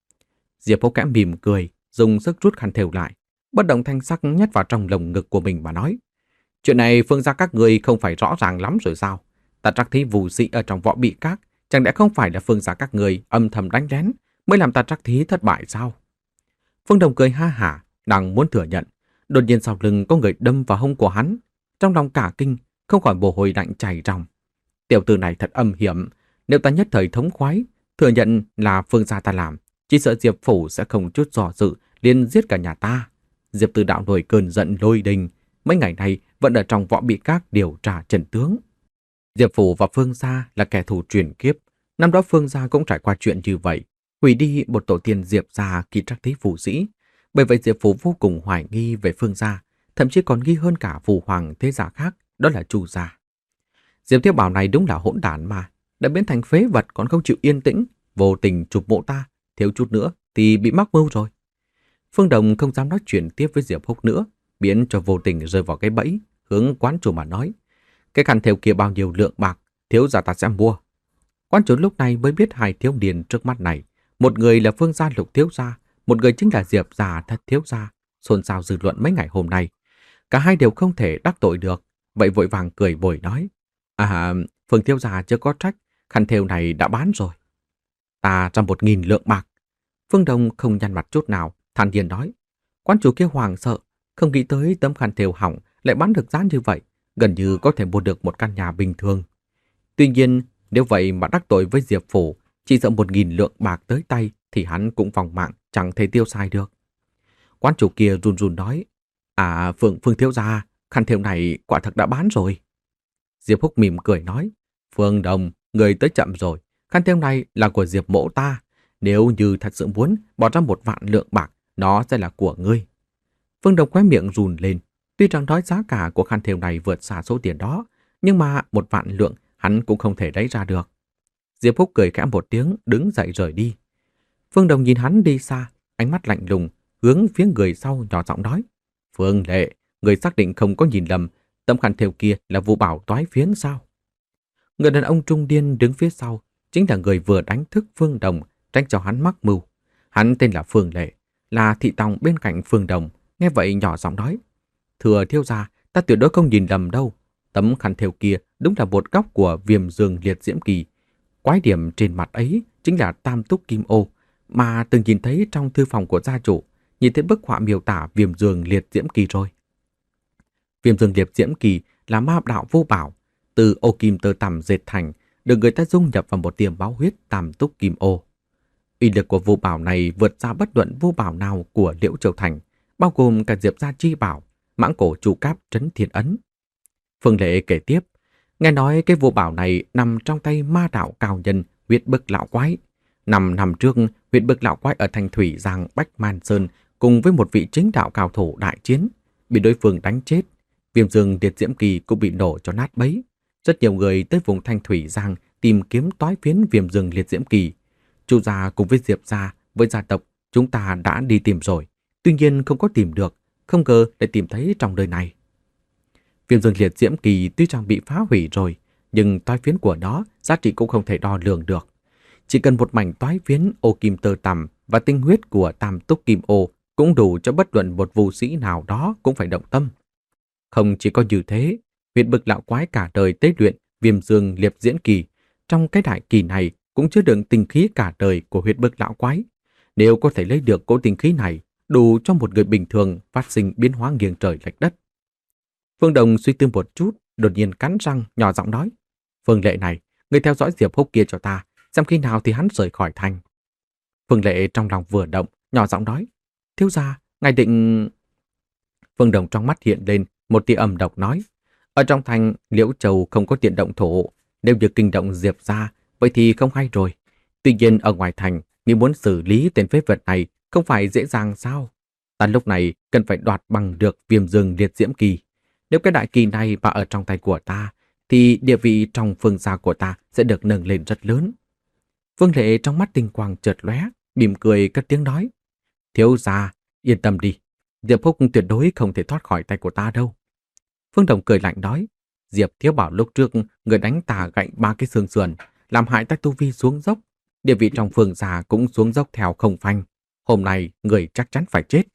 Diệp Húc kẽ mỉm cười, dùng sức rút khăn thêu lại, bất động thanh sắc nhét vào trong lồng ngực của mình mà nói: "Chuyện này Phương gia các người không phải rõ ràng lắm rồi sao? Ta trắc thí vũ sĩ ở trong võ bị các, chẳng lẽ không phải là Phương gia các người âm thầm đánh lén mới làm ta trắc thí thất bại sao?" Phương Đồng cười ha hả, đang muốn thừa nhận, đột nhiên sau lưng có người đâm vào hông của hắn, trong lòng cả kinh, không khỏi mồ hôi lạnh chảy ròng. Tiểu tử này thật âm hiểm, nếu ta nhất thời thống khoái thừa nhận là Phương gia ta làm, chỉ sợ Diệp phủ sẽ không chút dò dự liền giết cả nhà ta. Diệp Tử đạo nổi cơn giận lôi đình, mấy ngày nay vẫn ở trong võ bị các điều tra chân tướng. Diệp phủ và Phương gia là kẻ thù truyền kiếp, năm đó Phương gia cũng trải qua chuyện như vậy, hủy đi một tổ tiên Diệp gia khi trắc thí vũ sĩ. Bởi vậy Diệp phủ vô cùng hoài nghi về Phương gia, thậm chí còn nghi hơn cả phù hoàng thế gia khác, đó là Chu gia. Diệp Thiếu Bảo này đúng là hỗn đản mà, đã biến thành phế vật còn không chịu yên tĩnh, vô tình chụp mộ ta, thiếu chút nữa thì bị mắc mưu rồi. Phương Đồng không dám nói chuyện tiếp với Diệp Húc nữa, biến cho vô tình rơi vào cái bẫy, hướng quán chủ mà nói: "Cái khăn thêu kia bao nhiêu lượng bạc, thiếu gia ta sẽ mua." Quán chủ lúc này mới biết hai thiếu niên trước mắt này, một người là Phương gia Lục thiếu gia, một người chính là Diệp gia Thất thiếu gia, xôn xao dư luận mấy ngày hôm nay. Cả hai đều không thể đắc tội được, vậy vội vàng cười bồi nói: "À, Phương thiếu gia chưa có trách, khăn thêu này đã bán rồi." "Ta ra một nghìn lượng bạc." Phương Đồng không nhăn mặt chút nào, thản nhiên nói. Quán chủ kia hoảng sợ, không nghĩ tới tấm khăn thêu hỏng lại bán được giá như vậy, gần như có thể mua được một căn nhà bình thường. Tuy nhiên, nếu vậy mà đắc tội với Diệp phủ, chỉ sợ một nghìn lượng bạc tới tay thì hắn cũng vòng mạng, chẳng thể tiêu xài được. Quán chủ kia run run nói: "À, Phương Phương thiếu gia, khăn thêu này quả thật đã bán rồi." Diệp Húc mỉm cười nói: "Phương Đồng, người tới chậm rồi, khăn thêu này là của Diệp mỗ ta, nếu như thật sự muốn bỏ ra một vạn lượng bạc, nó sẽ là của ngươi." Phương Đồng khóe miệng run lên, tuy rằng nói giá cả của khăn thêu này vượt xa số tiền đó, nhưng mà một vạn lượng hắn cũng không thể lấy ra được. Diệp Húc cười khẽ một tiếng, đứng dậy rời đi. Phương Đồng nhìn hắn đi xa, ánh mắt lạnh lùng, hướng phía người sau nhỏ giọng nói: "Phương Lệ, người xác định không có nhìn lầm, tấm khăn thêu kia là Vu Bảo toái phiến sao?" Người đàn ông trung niên đứng phía sau chính là người vừa đánh thức Phương Đồng, tránh cho hắn mắc mưu. Hắn tên là Phương Lệ, là thị tòng bên cạnh Phương Đồng, nghe vậy nhỏ giọng nói: "Thưa thiếu gia, ta tuyệt đối không nhìn lầm đâu. Tấm khăn thêu kia đúng là một góc của Viêm Dương Liệt Diễm Kỳ. Quái điểm trên mặt ấy chính là tam túc kim ô mà từng nhìn thấy trong thư phòng của gia chủ, nhìn thấy bức họa miêu tả Viêm Dương Liệt Diễm Kỳ rồi." Viêm Dương Liệt Diễm Kỳ là ma đạo vô bảo, từ ô kim tơ tằm dệt thành, được người ta dung nhập vào một tiềm báo huyết tam túc kim ô. Uy lực của vô bảo này vượt xa bất luận vô bảo nào của Liễu Châu Thành, bao gồm cả Diệp gia chi bảo, mãng cổ chu cáp trấn thiên ấn. Phương Lệ kể tiếp, nghe nói cái vô bảo này nằm trong tay ma đạo cao nhân huyết bực lão quái. Năm năm trước, huyết bực lão quái ở thành thủy giang Bách Man Sơn cùng với một vị chính đạo cao thủ đại chiến, bị đối phương đánh chết. Viêm Dương Liệt Diễm Kỳ cũng bị nổ cho nát bấy. Rất nhiều người tới vùng Thanh Thủy Giang tìm kiếm toái phiến Viêm Dương Liệt Diễm Kỳ. Chu gia cùng với Diệp gia, với gia tộc, chúng ta đã đi tìm rồi. Tuy nhiên không có tìm được, không ngờ lại tìm thấy trong nơi này. Viêm Dương Liệt Diễm Kỳ tuy rằng bị phá hủy rồi, nhưng toái phiến của nó giá trị cũng không thể đo lường được. Chỉ cần một mảnh toái phiến ô kim tơ tằm và tinh huyết của tam túc kim ô cũng đủ cho bất luận một vũ sĩ nào đó cũng phải động tâm. Không chỉ có như thế, huyết bực lão quái cả đời tế luyện Viêm Dương Liệt Diễm Kỳ, trong cái đại kỳ này cũng chứa đựng tinh khí cả đời của huyết bực lão quái. Nếu có thể lấy được cỗ tinh khí này, đủ cho một người bình thường phát sinh biến hóa nghiêng trời lệch đất. Phương Đồng suy tư một chút, đột nhiên cắn răng nhỏ giọng nói: Phương Lệ này, người theo dõi Diệp Húc kia cho ta, xem khi nào thì hắn rời khỏi thành. Phương Lệ trong lòng vừa động, nhỏ giọng nói: Thiếu gia, ngài định... Phương Đồng trong mắt hiện lên một tia âm độc nói: Ở trong thành, Liễu Châu không có tiện động thổ, nếu như kinh động Diệp gia, vậy thì không hay rồi. Tuy nhiên ở ngoài thành, nếu muốn xử lý tên phế vật này không phải dễ dàng sao? Ta lúc này cần phải đoạt bằng được Viêm Dương Liệt Diễm Kỳ. Nếu cái đại kỳ này mà ở trong tay của ta, thì địa vị trong phương gia của ta sẽ được nâng lên rất lớn. Phương Lệ trong mắt tinh quang chợt lóe, mỉm cười cất tiếng nói: Thiếu gia, yên tâm đi, Diệp Húc tuyệt đối không thể thoát khỏi tay của ta đâu. Phương Đồng cười lạnh nói: Diệp Thiếu bảo lúc trước người đánh ta gãy ba cái xương sườn, làm hại ta tu vi xuống dốc, địa vị trong phương gia cũng xuống dốc theo không phanh. Hôm nay người chắc chắn phải chết.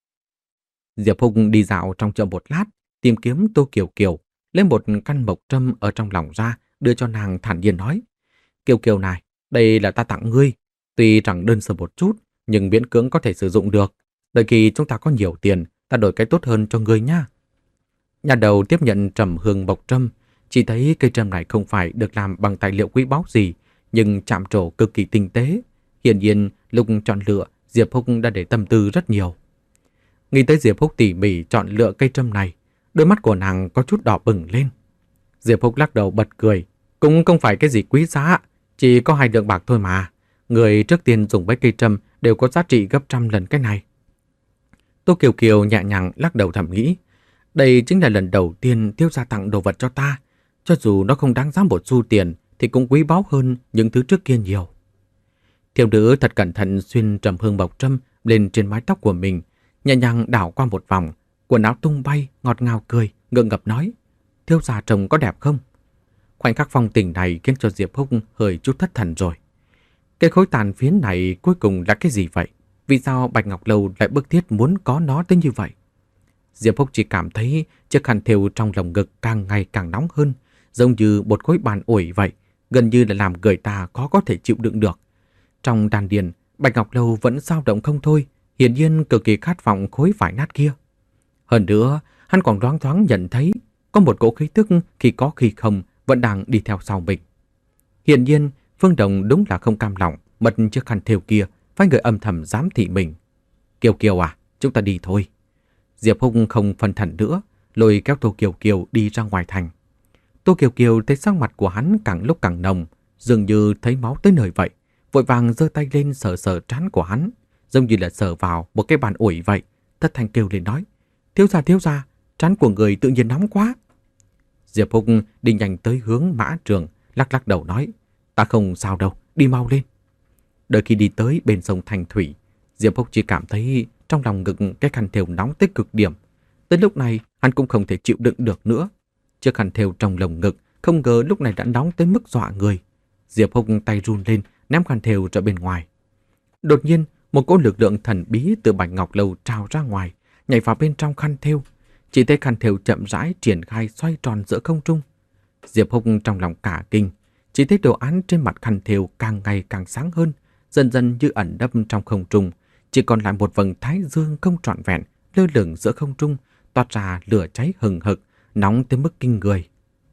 Diệp Húc đi dạo trong chợ một lát, tìm kiếm Tô Kiều Kiều, lấy một căn mộc trâm ở trong lòng ra, đưa cho nàng thản nhiên nói: Kiều Kiều này, đây là ta tặng ngươi, tuy rằng đơn sơ một chút, nhưng miễn cưỡng có thể sử dụng được. Đợi khi chúng ta có nhiều tiền, ta đổi cái tốt hơn cho ngươi nha. Nhà đầu tiếp nhận trầm hương mộc trâm, chỉ thấy cây trâm này không phải được làm bằng tài liệu quý báu gì, nhưng chạm trổ cực kỳ tinh tế. Hiển nhiên, lúc chọn lựa, Diệp Húc đã để tâm tư rất nhiều. Nghĩ tới Diệp Húc tỉ mỉ chọn lựa cây trâm này, đôi mắt của nàng có chút đỏ bừng lên. Diệp Húc lắc đầu bật cười: Cũng không phải cái gì quý giá, chỉ có hai lượng bạc thôi mà. Người trước tiên dùng mấy cây trâm đều có giá trị gấp trăm lần cái này. Tô Kiều Kiều nhẹ nhàng lắc đầu thầm nghĩ: Đây chính là lần đầu tiên thiếu gia tặng đồ vật cho ta. Cho dù nó không đáng giá một xu tiền thì cũng quý báu hơn những thứ trước kia nhiều. Thiếu nữ thật cẩn thận xuyên trầm hương mộc trâm lên trên mái tóc của mình, nhẹ nhàng đảo qua một vòng, quần áo tung bay, ngọt ngào cười, ngượng ngập nói: Thiếu gia trông có đẹp không? Khoảnh khắc phong tình này khiến cho Diệp Húc hơi chút thất thần rồi. Cái khối tàn phiến này cuối cùng là cái gì vậy? Vì sao Bạch Ngọc Lâu lại bức thiết muốn có nó tới như vậy? Diệp Húc chỉ cảm thấy chiếc khăn thêu trong lồng ngực càng ngày càng nóng hơn, giống như một khối bàn ủi vậy, gần như là làm người ta khó có thể chịu đựng được. Trong đan điền, Bạch Ngọc Lâu vẫn dao động không thôi, hiển nhiên cực kỳ khát vọng khối vải nát kia. Hơn nữa, hắn còn loáng thoáng nhận thấy có một cỗ khí tức khi có khi không vẫn đang đi theo sau mình. Hiển nhiên, Phương Đồng đúng là không cam lòng mất chiếc khăn thêu kia, phải người âm thầm giám thị mình. Kiều Kiều à, chúng ta đi thôi. Diệp Húc không phân thần nữa, lôi kéo Tô Kiều Kiều đi ra ngoài thành. Tô Kiều Kiều thấy sắc mặt của hắn càng lúc càng nồng, dường như thấy máu tới nơi vậy, vội vàng giơ tay lên sờ sờ trán của hắn, giống như là sờ vào một cái bàn ủi vậy, thất thanh kêu lên nói: Thiếu gia, thiếu gia, trán của người tự nhiên nóng quá. Diệp Húc đi nhanh tới hướng Mã Trường, lắc lắc đầu nói: Ta không sao đâu, đi mau lên. Đợi khi đi tới bên sông Thanh Thủy, Diệp Húc chỉ cảm thấy trong lòng ngực cái khăn thêu nóng tới cực điểm. Tới lúc này hắn cũng không thể chịu đựng được nữa. Chiếc khăn thêu trong lồng ngực không ngờ lúc này đã nóng tới mức dọa người. Diệp Húc tay run lên, ném khăn thêu ra bên ngoài. Đột nhiên, một cỗ lực lượng thần bí từ Bạch Ngọc Lâu trào ra ngoài, nhảy vào bên trong khăn thêu. Chỉ thấy khăn thêu chậm rãi triển khai xoay tròn giữa không trung. Diệp Húc trong lòng cả kinh, chỉ thấy đồ án trên mặt khăn thêu càng ngày càng sáng hơn, dần dần như ẩn nấp trong không trung, chỉ còn lại một vầng thái dương không trọn vẹn lơ lửng giữa không trung, toát ra lửa cháy hừng hực, nóng tới mức kinh người.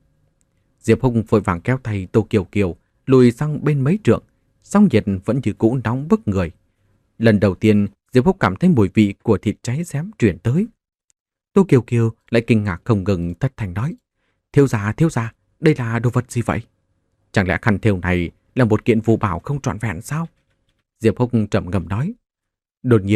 Diệp Húc vội vàng kéo tay Tô Kiều Kiều lùi sang bên mấy trượng, song nhiệt vẫn như cũ nóng bức người. Lần đầu tiên, Diệp Húc cảm thấy mùi vị của thịt cháy xém truyền tới. Tô Kiều Kiều lại kinh ngạc không ngừng, thất thanh nói: Thiếu gia, thiếu gia, đây là đồ vật gì vậy? Chẳng lẽ khăn thêu này là một kiện phù bảo không trọn vẹn sao? Diệp Húc trầm ngâm nói. Đột nhiên,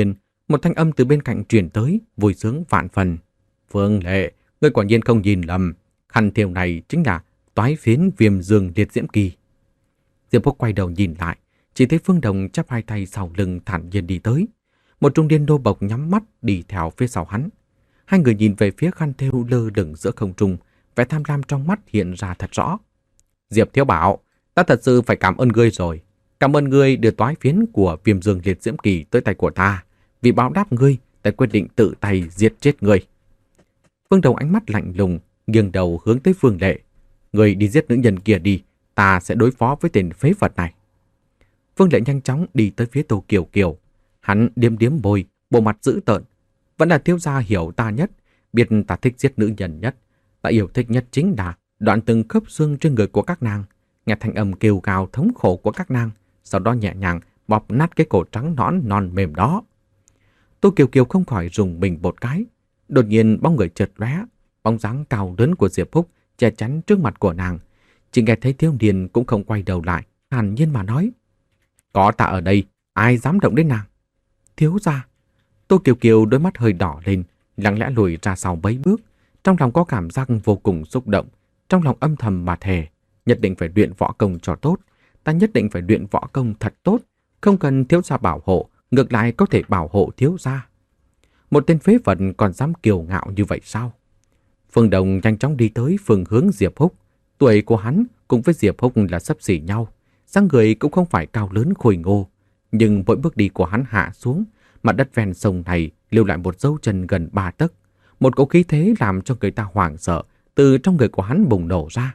Một thanh âm từ bên cạnh truyền tới, vui sướng vạn phần. Phương Lệ, ngươi quả nhiên không nhìn lầm, khăn thêu này chính là toái phiến viêm dương liệt diễm kỳ. Diệp Húc quay đầu nhìn lại, chỉ thấy Phương Đồng chắp hai tay sau lưng thản nhiên đi tới. Một trung niên nô bộc nhắm mắt đi theo phía sau hắn. Hai người nhìn về phía khăn thêu lơ lửng giữa không trung, vẻ tham lam trong mắt hiện ra thật rõ. Diệp Thiếu Bảo, ta thật sự phải cảm ơn ngươi rồi. Cảm ơn ngươi đưa toái phiến của viêm dương liệt diễm kỳ tới tay của ta. Vì báo đáp ngươi, ta quyết định tự tay giết chết ngươi. Phương Đồng ánh mắt lạnh lùng, nghiêng đầu hướng tới Phương Lệ. Ngươi đi giết nữ nhân kia đi, ta sẽ đối phó với tên phế vật này. Phương Lệ nhanh chóng đi tới phía Tô Kiều Kiều. Hắn điếm điếm môi, bộ mặt dữ tợn. Vẫn là thiếu gia hiểu ta nhất, biết ta thích giết nữ nhân nhất. Ta yêu thích nhất chính là đoạn từng khớp xương trên người của các nàng, nghe thanh âm kêu gào thống khổ của các nàng, sau đó nhẹ nhàng bóp nát cái cổ trắng nõn non mềm đó. Tô Kiều Kiều không khỏi rùng mình một cái. Đột nhiên bóng người chợt lóe, bóng dáng cao lớn của Diệp Húc che chắn trước mặt của nàng. Chỉ nghe thấy thiếu niên cũng không quay đầu lại, thản nhiên mà nói: có ta ở đây, ai dám động đến nàng? Thiếu gia. Tô Kiều Kiều đôi mắt hơi đỏ lên, lặng lẽ lùi ra sau mấy bước, trong lòng có cảm giác vô cùng xúc động, trong lòng âm thầm mà thề, nhất định phải luyện võ công cho tốt, ta nhất định phải luyện võ công thật tốt, không cần thiếu gia bảo hộ, ngược lại có thể bảo hộ thiếu gia. Một tên phế vật còn dám kiêu ngạo như vậy sao? Phương Đồng nhanh chóng đi tới phương hướng Diệp Húc. Tuổi của hắn cùng với Diệp Húc là xấp xỉ nhau, dáng người cũng không phải cao lớn khôi ngô, nhưng mỗi bước đi của hắn hạ xuống, mặt đất ven sông này lưu lại một dấu chân gần ba tấc, một cỗ khí thế làm cho người ta hoảng sợ từ trong người của hắn bùng nổ ra.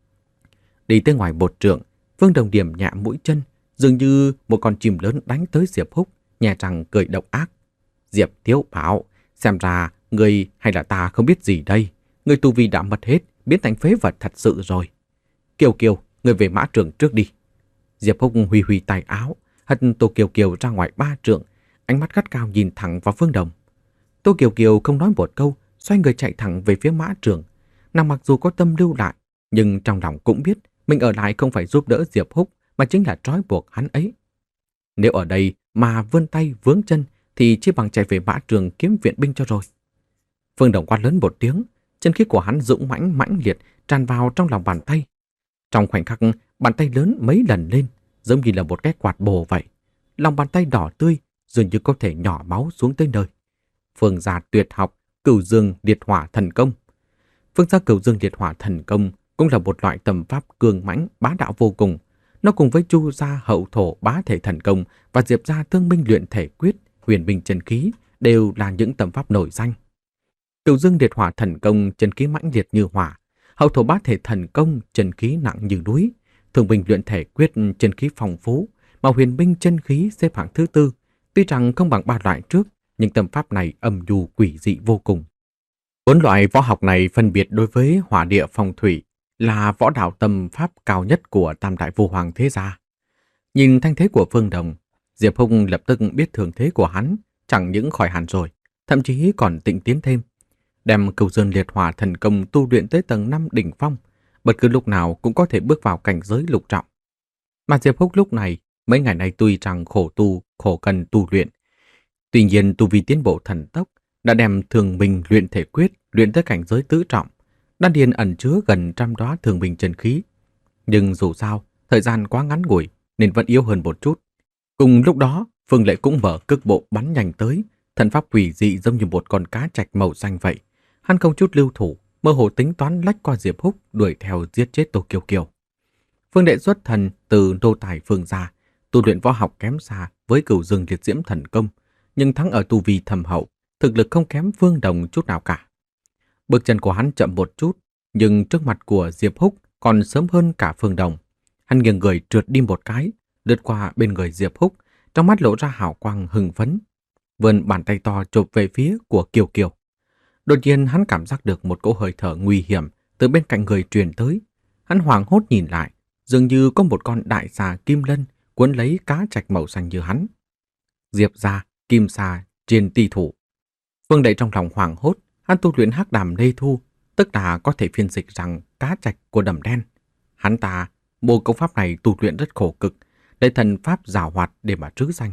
Đi tới ngoài một trượng, Phương Đồng điểm nhẹ mũi chân, dường như một con chim lớn đánh tới Diệp Húc, nhẹ răng cười độc ác. Diệp Thiếu Bảo, xem ra người hay là ta không biết gì đây, người tu vi đã mất hết, biến thành phế vật thật sự rồi. Kiều Kiều, người về mã trường trước đi. Diệp Húc huy huy tay áo, hất Tô Kiều Kiều ra ngoài ba trượng, ánh mắt gắt cao nhìn thẳng vào Phương Đồng. Tô Kiều Kiều không nói một câu, xoay người chạy thẳng về phía mã trường. Nàng mặc dù có tâm lưu lại, nhưng trong lòng cũng biết mình ở lại không phải giúp đỡ Diệp Húc, mà chính là trói buộc hắn ấy. Nếu ở đây mà vươn tay vướng chân, thì chỉ bằng chạy về mã trường kiếm viện binh cho rồi. Phương Đồng quát lớn một tiếng, chân khí của hắn dũng mãnh mãnh liệt tràn vào trong lòng bàn tay. Trong khoảnh khắc, bàn tay lớn mấy lần lên, giống như là một cái quạt bồ vậy. Lòng bàn tay đỏ tươi, dường như có thể nhỏ máu xuống tới nơi. Phương gia tuyệt học, Cửu Dương Liệt Hỏa Thần Công. Phương gia Cửu Dương Liệt Hỏa Thần Công cũng là một loại tầm pháp cường mãnh bá đạo vô cùng. Nó cùng với Chu gia Hậu Thổ Bá Thể Thần Công và Diệp gia Thương Binh Luyện Thể Quyết, Huyền Binh Chân Khí đều là những tầm pháp nổi danh. Cửu Dương Liệt Hỏa Thần Công chân khí mãnh liệt như hỏa, Hậu Thổ Bá Thể Thần Công chân khí nặng như núi, Thương Binh Luyện Thể Quyết chân khí phong phú, mà Huyền Binh Chân Khí xếp hạng thứ tư. Tuy rằng không bằng ba loại trước, nhưng tầm pháp này âm nhu quỷ dị vô cùng. Bốn loại võ học này phân biệt đối với hỏa địa phong thủy là võ đạo tâm pháp cao nhất của Tam Đại Vô Hoàng thế gia. Nhìn thanh thế của Phương Đồng, Diệp Húc lập tức biết thường thế của hắn chẳng những khỏi hẳn rồi, thậm chí còn tịnh tiến thêm. Đem Cửu Dương Liệt Hỏa Thần Công tu luyện tới tầng năm đỉnh phong, bất cứ lúc nào cũng có thể bước vào cảnh giới lục trọng. Mà Diệp Húc lúc này, mấy ngày nay tuy rằng khổ tu, khổ cần tu luyện, tuy nhiên tu vi tiến bộ thần tốc, đã đem Thường Binh Luyện Thể Quyết luyện tới cảnh giới tứ trọng, đan điền ẩn chứa gần trăm đóa Thường Binh chân khí. Nhưng dù sao, thời gian quá ngắn ngủi nên vẫn yếu hơn một chút. Cùng lúc đó, Phương Lệ cũng mở cước bộ bắn nhanh tới, thần pháp quỷ dị giống như một con cá trạch màu xanh vậy. Hắn không chút lưu thủ, mơ hồ tính toán lách qua Diệp Húc, đuổi theo giết chết Tô Kiều Kiều. Phương Lệ xuất thần từ nô tài Phương gia, tu luyện võ học kém xa với Cửu Dương Liệt Diễm Thần Công, nhưng thắng ở tu vi thâm hậu, thực lực không kém Phương Đồng chút nào cả. Bước chân của hắn chậm một chút, nhưng trước mặt của Diệp Húc còn sớm hơn cả Phương Đồng. Hắn nghiêng người trượt đi một cái, lướt qua bên người Diệp Húc, trong mắt lộ ra hào quang hưng phấn, vươn bàn tay to chụp về phía của Kiều Kiều. Đột nhiên hắn cảm giác được một cỗ hơi thở nguy hiểm từ bên cạnh người truyền tới. Hắn hoảng hốt nhìn lại, dường như có một con đại xà kim lân cuốn lấy cá trạch màu xanh như hắn. Diệp gia kim xà triền ti thủ. Phương Đệ trong lòng hoảng hốt, hắn tu luyện hắc đàm lê thu, tức là có thể phiên dịch rằng cá trạch của đầm đen. Hắn ta, bộ công pháp này tu luyện rất khổ cực, lấy thần pháp giảo hoạt để mà trứ danh,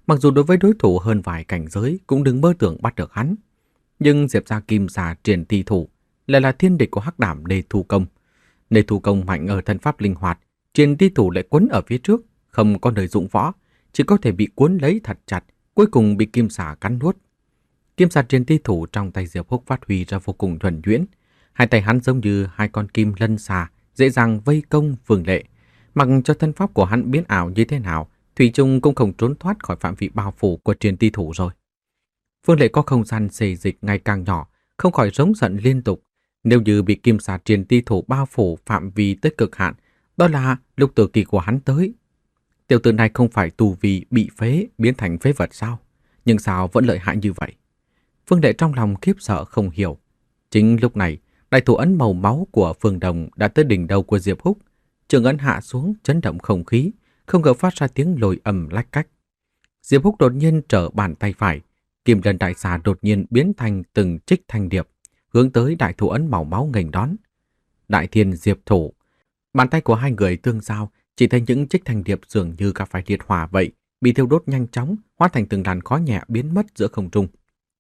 Mặc dù đối với đối thủ hơn vài cảnh giới cũng đừng mơ tưởng bắt được hắn, nhưng Diệp gia kim xà triển ti thủ lại là thiên địch của hắc đảm Nê Thu Công. Nê Thu Công mạnh ở thân pháp linh hoạt, triển ti thủ lại quấn ở phía trước, không có nơi dụng võ, chỉ có thể bị cuốn lấy thật chặt, cuối cùng bị kim xà cắn nuốt. Kim xà triển ti thủ trong tay Diệp Húc phát huy ra vô cùng thuần nhuyễn, hai tay hắn giống như hai con kim lân xà, dễ dàng vây công Phương Lệ. Mặc cho thân pháp của hắn biến ảo như thế nào, thủy chung cũng không trốn thoát khỏi phạm vi bao phủ của triển ti thủ rồi. Phương Lệ có không gian xê dịch ngày càng nhỏ, không khỏi rống giận liên tục. Nếu như bị kim xà triển ti thủ bao phủ phạm vi tới cực hạn, đó là lúc tử kỳ của hắn tới. Tiểu tử này không phải tù vì bị phế biến thành phế vật sao? Nhưng sao vẫn lợi hại như vậy? Phương Lệ trong lòng khiếp sợ không hiểu. Chính lúc này, đại thủ ấn màu máu của Phương Đồng đã tới đỉnh đầu của Diệp Húc. Trường ấn hạ xuống chấn động không khí, không ngờ phát ra tiếng lồi ầm lách cách. Diệp Húc đột nhiên trở bàn tay phải, kim lân đại xà đột nhiên biến thành từng trích thanh điệp, hướng tới đại thủ ấn màu máu nghênh đón. Đại thiên diệp thủ, bàn tay của hai người tương giao, chỉ thấy những trích thanh điệp dường như gặp phải liệt hỏa vậy, bị thiêu đốt nhanh chóng, hóa thành từng làn khói nhẹ biến mất giữa không trung.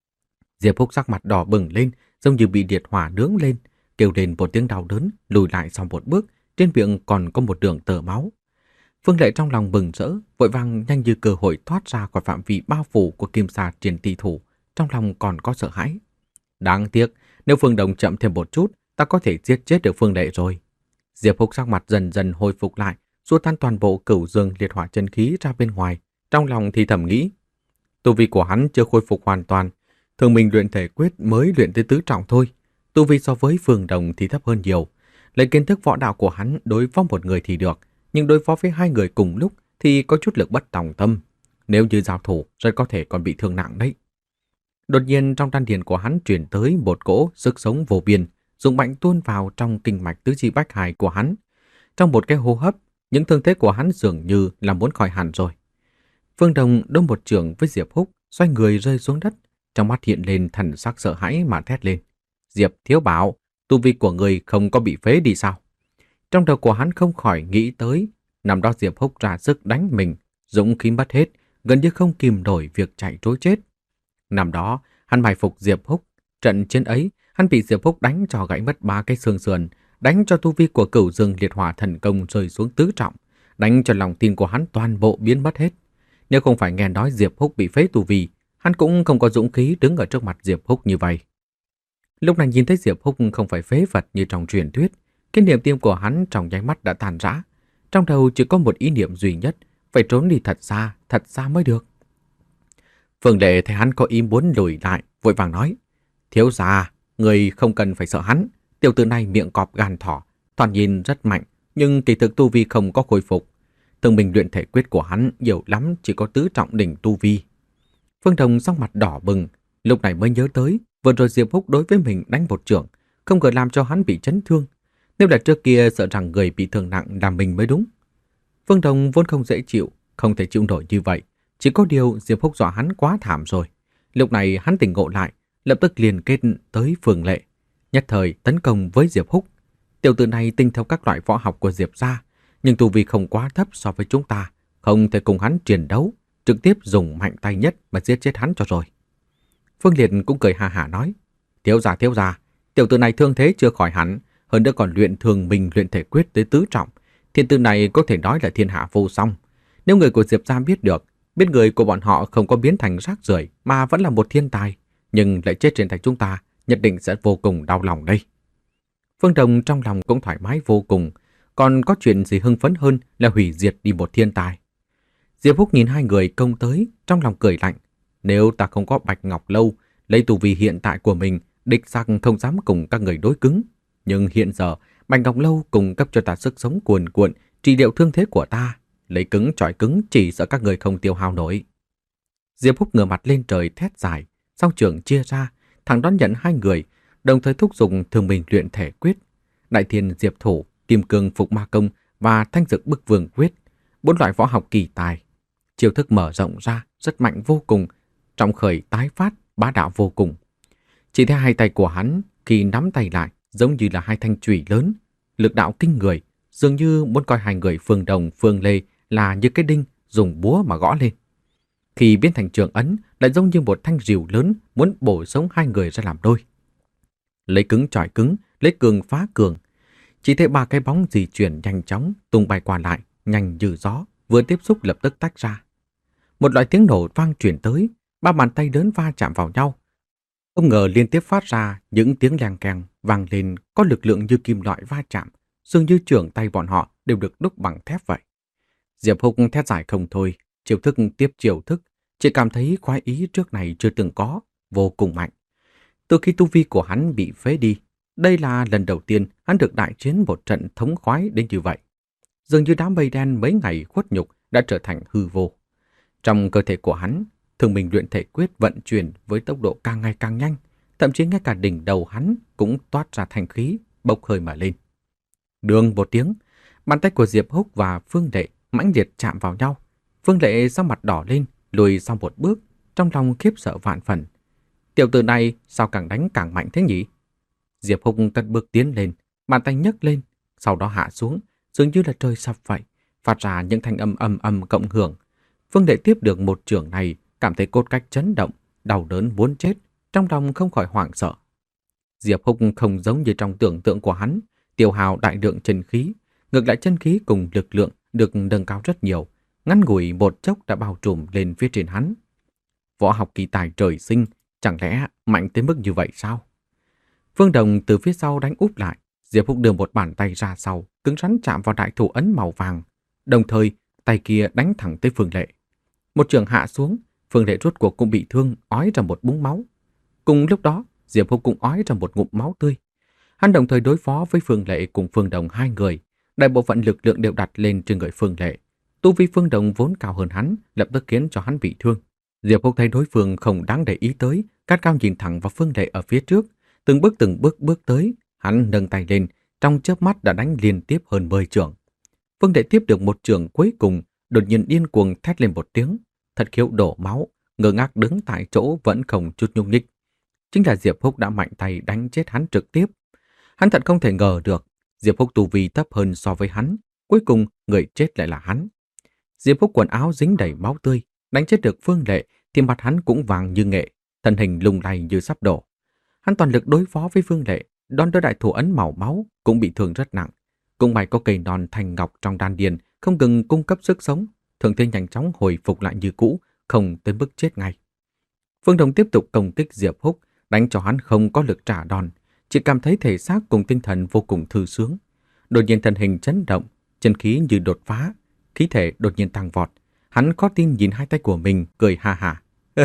Diệp Húc sắc mặt đỏ bừng lên, giống như bị liệt hỏa nướng lên, kêu lên một tiếng đau đớn, lùi lại sau một bước, trên miệng còn có một đường tơ máu. Phương Lệ trong lòng mừng rỡ, vội vàng nhanh như cơ hội thoát ra khỏi phạm vi bao phủ của kim xà triển ti thủ, trong lòng còn có sợ hãi. Đáng tiếc, nếu Phương Đồng chậm thêm một chút, ta có thể giết chết được Phương Lệ rồi. Diệp Húc sắc mặt dần dần hồi phục lại, xua tan toàn bộ cửu dương liệt hỏa chân khí ra bên ngoài, trong lòng thì thầm nghĩ, tu vi của hắn chưa khôi phục hoàn toàn, thường mình luyện thể quyết mới luyện tới tứ trọng thôi, tu vi so với Phương Đồng thì thấp hơn nhiều. Lấy kiến thức võ đạo của hắn đối phó một người thì được, nhưng đối phó với hai người cùng lúc thì có chút lực bất tòng tâm. Nếu như giao thủ, rất có thể còn bị thương nặng đấy. Đột nhiên trong đan điền của hắn truyền tới một cỗ sức sống vô biên, dùng mạnh tuôn vào trong kinh mạch tứ chi bách hải của hắn. Trong một cái hô hấp, những thương thế của hắn dường như là muốn khỏi hẳn rồi. Phương Đồng đâm một chưởng với Diệp Húc, xoay người rơi xuống đất, trong mắt hiện lên thần sắc sợ hãi mà thét lên. Diệp Thiếu Bảo, tu vi của người không có bị phế đi sao? Trong đầu của hắn không khỏi nghĩ tới, năm đó Diệp Húc ra sức đánh mình, dũng khí mất hết, gần như không kìm nổi việc chạy trối chết. Năm đó, hắn mai phục Diệp Húc, trận chiến ấy, hắn bị Diệp Húc đánh cho gãy mất ba cái xương sườn, đánh cho tu vi của Cửu Dương Liệt Hỏa Thần Công rơi xuống tứ trọng, đánh cho lòng tin của hắn toàn bộ biến mất hết. Nếu không phải nghe nói Diệp Húc bị phế tu vi, hắn cũng không có dũng khí đứng ở trước mặt Diệp Húc như vậy. Lúc này nhìn thấy Diệp Húc không phải phế vật như trong truyền thuyết, cái niềm tin của hắn trong nháy mắt đã tàn rã. Trong đầu chỉ có một ý niệm duy nhất, phải trốn đi thật xa, thật xa mới được. Phương Lệ thấy hắn có ý muốn lùi lại, vội vàng nói, thiếu gia, người không cần phải sợ hắn, tiểu tử này miệng cọp gan thỏ, toàn nhìn rất mạnh, nhưng kỳ thực tu vi không có khôi phục. Từng mình luyện thể quyết của hắn nhiều lắm chỉ có tứ trọng đỉnh tu vi. Phương Đồng sắc mặt đỏ bừng, lúc này mới nhớ tới, vừa rồi Diệp Húc đối với mình đánh một chưởng, không ngờ làm cho hắn bị chấn thương. Nếu là trước kia sợ rằng người bị thương nặng là mình mới đúng. Phương Đồng vốn không dễ chịu, không thể chịu nổi như vậy. Chỉ có điều Diệp Húc dọa hắn quá thảm rồi. Lúc này hắn tỉnh ngộ lại, lập tức liền kết tới Phương Lệ, nhất thời tấn công với Diệp Húc. Tiểu tử này tinh theo các loại võ học của Diệp gia, nhưng tu vi không quá thấp so với chúng ta, không thể cùng hắn chiến đấu, trực tiếp dùng mạnh tay nhất mà giết chết hắn cho rồi. Phương Liệt cũng cười ha hả nói, thiếu gia thiếu gia, tiểu tử này thương thế chưa khỏi hẳn, hơn nữa còn luyện thường mình luyện thể quyết tới tứ trọng, thiên tư này có thể nói là thiên hạ vô song. Nếu người của Diệp gia biết được, biết người của bọn họ không có biến thành rác rưởi mà vẫn là một thiên tài, nhưng lại chết trên tay chúng ta, nhất định sẽ vô cùng đau lòng đây. Phương Đồng trong lòng cũng thoải mái vô cùng, còn có chuyện gì hưng phấn hơn là hủy diệt đi một thiên tài. Diệp Húc nhìn hai người công tới, trong lòng cười lạnh. Nếu ta không có Bạch Ngọc Lâu, lấy tu vi hiện tại của mình, đích xác không dám cùng các người đối cứng. Nhưng hiện giờ, Bạch Ngọc Lâu cung cấp cho ta sức sống cuồn cuộn, trị liệu thương thế của ta. Lấy cứng chọi cứng chỉ sợ các người không tiêu hao nổi. Diệp Húc ngửa mặt lên trời thét dài, song trường chia ra, thẳng đón nhận hai người, đồng thời thúc giục thường mình luyện thể quyết. Đại thiên diệp thủ, kim cương phục ma công và thanh dực bức vương quyết, bốn loại võ học kỳ tài. Chiêu thức mở rộng ra, rất mạnh vô cùng, trọng khởi tái phát, bá đạo vô cùng. Chỉ thấy hai tay của hắn khi nắm tay lại giống như là hai thanh chùy lớn, lực đạo kinh người, dường như muốn coi hai người Phương Đồng, Phương Lê là như cái đinh dùng búa mà gõ lên. Khi biến thành trường ấn, lại giống như một thanh rìu lớn muốn bổ sống hai người ra làm đôi. Lấy cứng chọi cứng, lấy cường phá cường. Chỉ thấy ba cái bóng di chuyển nhanh chóng, tung bay qua lại, nhanh như gió, vừa tiếp xúc lập tức tách ra. Một loại tiếng nổ vang truyền tới, ba bàn tay lớn va chạm vào nhau. Không ngờ liên tiếp phát ra những tiếng leng keng vang lên, có lực lượng như kim loại va chạm, dường như trưởng tay bọn họ đều được đúc bằng thép vậy. Diệp Húc thét giải không thôi, chiêu thức tiếp chiêu thức, chỉ cảm thấy khoái ý trước này chưa từng có, vô cùng mạnh. Từ khi tu vi của hắn bị phế đi, đây là lần đầu tiên hắn được đại chiến một trận thống khoái đến như vậy. Dường như đám mây đen mấy ngày khuất nhục đã trở thành hư vô. Trong cơ thể của hắn, thường mình luyện thể quyết vận chuyển với tốc độ càng ngày càng nhanh, thậm chí ngay cả đỉnh đầu hắn cũng toát ra thanh khí, bốc hơi mà lên. Đường một tiếng, bàn tay của Diệp Húc và Phương Lệ mãnh liệt chạm vào nhau. Phương Lệ sắc mặt đỏ lên, lùi sau một bước, trong lòng khiếp sợ vạn phần. Tiểu tử này sao càng đánh càng mạnh thế nhỉ? Diệp Húc cất bước tiến lên, bàn tay nhấc lên, sau đó hạ xuống, dường như là trời sập vậy, phát ra những thanh âm ầm ầm cộng hưởng. Phương Lệ tiếp được một chưởng này, cảm thấy cốt cách chấn động, đau đớn muốn chết, trong lòng không khỏi hoảng sợ. Diệp Húc không giống như trong tưởng tượng của hắn, tiêu hào đại lượng chân khí, ngược lại chân khí cùng lực lượng được nâng cao rất nhiều, ngắn ngủi một chốc đã bao trùm lên phía trên hắn. Võ học kỳ tài trời sinh, chẳng lẽ mạnh tới mức như vậy sao? Phương Đồng từ phía sau đánh úp lại, Diệp Húc đưa một bàn tay ra sau, cứng rắn chạm vào đại thủ ấn màu vàng, đồng thời tay kia đánh thẳng tới Phương Lệ. Một trường hạ xuống, Phương Lệ rốt cuộc cũng bị thương, ói ra một búng máu. Cùng lúc đó, Diệp Húc cũng ói ra một ngụm máu tươi. Hắn đồng thời đối phó với Phương Lệ cùng Phương Đồng hai người, đại bộ phận lực lượng đều đặt lên trên người Phương Lệ. Tu vi Phương Đồng vốn cao hơn hắn, lập tức khiến cho hắn bị thương. Diệp Húc thấy đối phương không đáng để ý tới, cát cao nhìn thẳng vào Phương Lệ ở phía trước, từng bước từng bước bước tới, hắn nâng tay lên, trong chớp mắt đã đánh liên tiếp hơn mười chưởng. Phương Lệ tiếp được một chưởng cuối cùng, đột nhiên điên cuồng thét lên một tiếng, thật khiếu đổ máu, ngơ ngác đứng tại chỗ vẫn không chút nhúc nhích. Chính là Diệp Húc đã mạnh tay đánh chết hắn trực tiếp. Hắn thật không thể ngờ được, Diệp Húc tu vi thấp hơn so với hắn, cuối cùng người chết lại là hắn. Diệp Húc quần áo dính đầy máu tươi, đánh chết được Phương Lệ thì mặt hắn cũng vàng như nghệ, thân hình lung lay như sắp đổ. Hắn toàn lực đối phó với Phương Lệ, đòn đỡ đại thủ ấn màu máu cũng bị thương rất nặng. Cũng may có cây non thành ngọc trong đan điền không ngừng cung cấp sức sống, thường thế nhanh chóng hồi phục lại như cũ, không tới mức chết ngay. Phương Đồng tiếp tục công kích Diệp Húc, đánh cho hắn không có lực trả đòn, chỉ cảm thấy thể xác cùng tinh thần vô cùng thư sướng. Đột nhiên thân hình chấn động, chân khí như đột phá, khí thể đột nhiên tăng vọt. Hắn khó tin nhìn hai tay của mình, cười ha ha.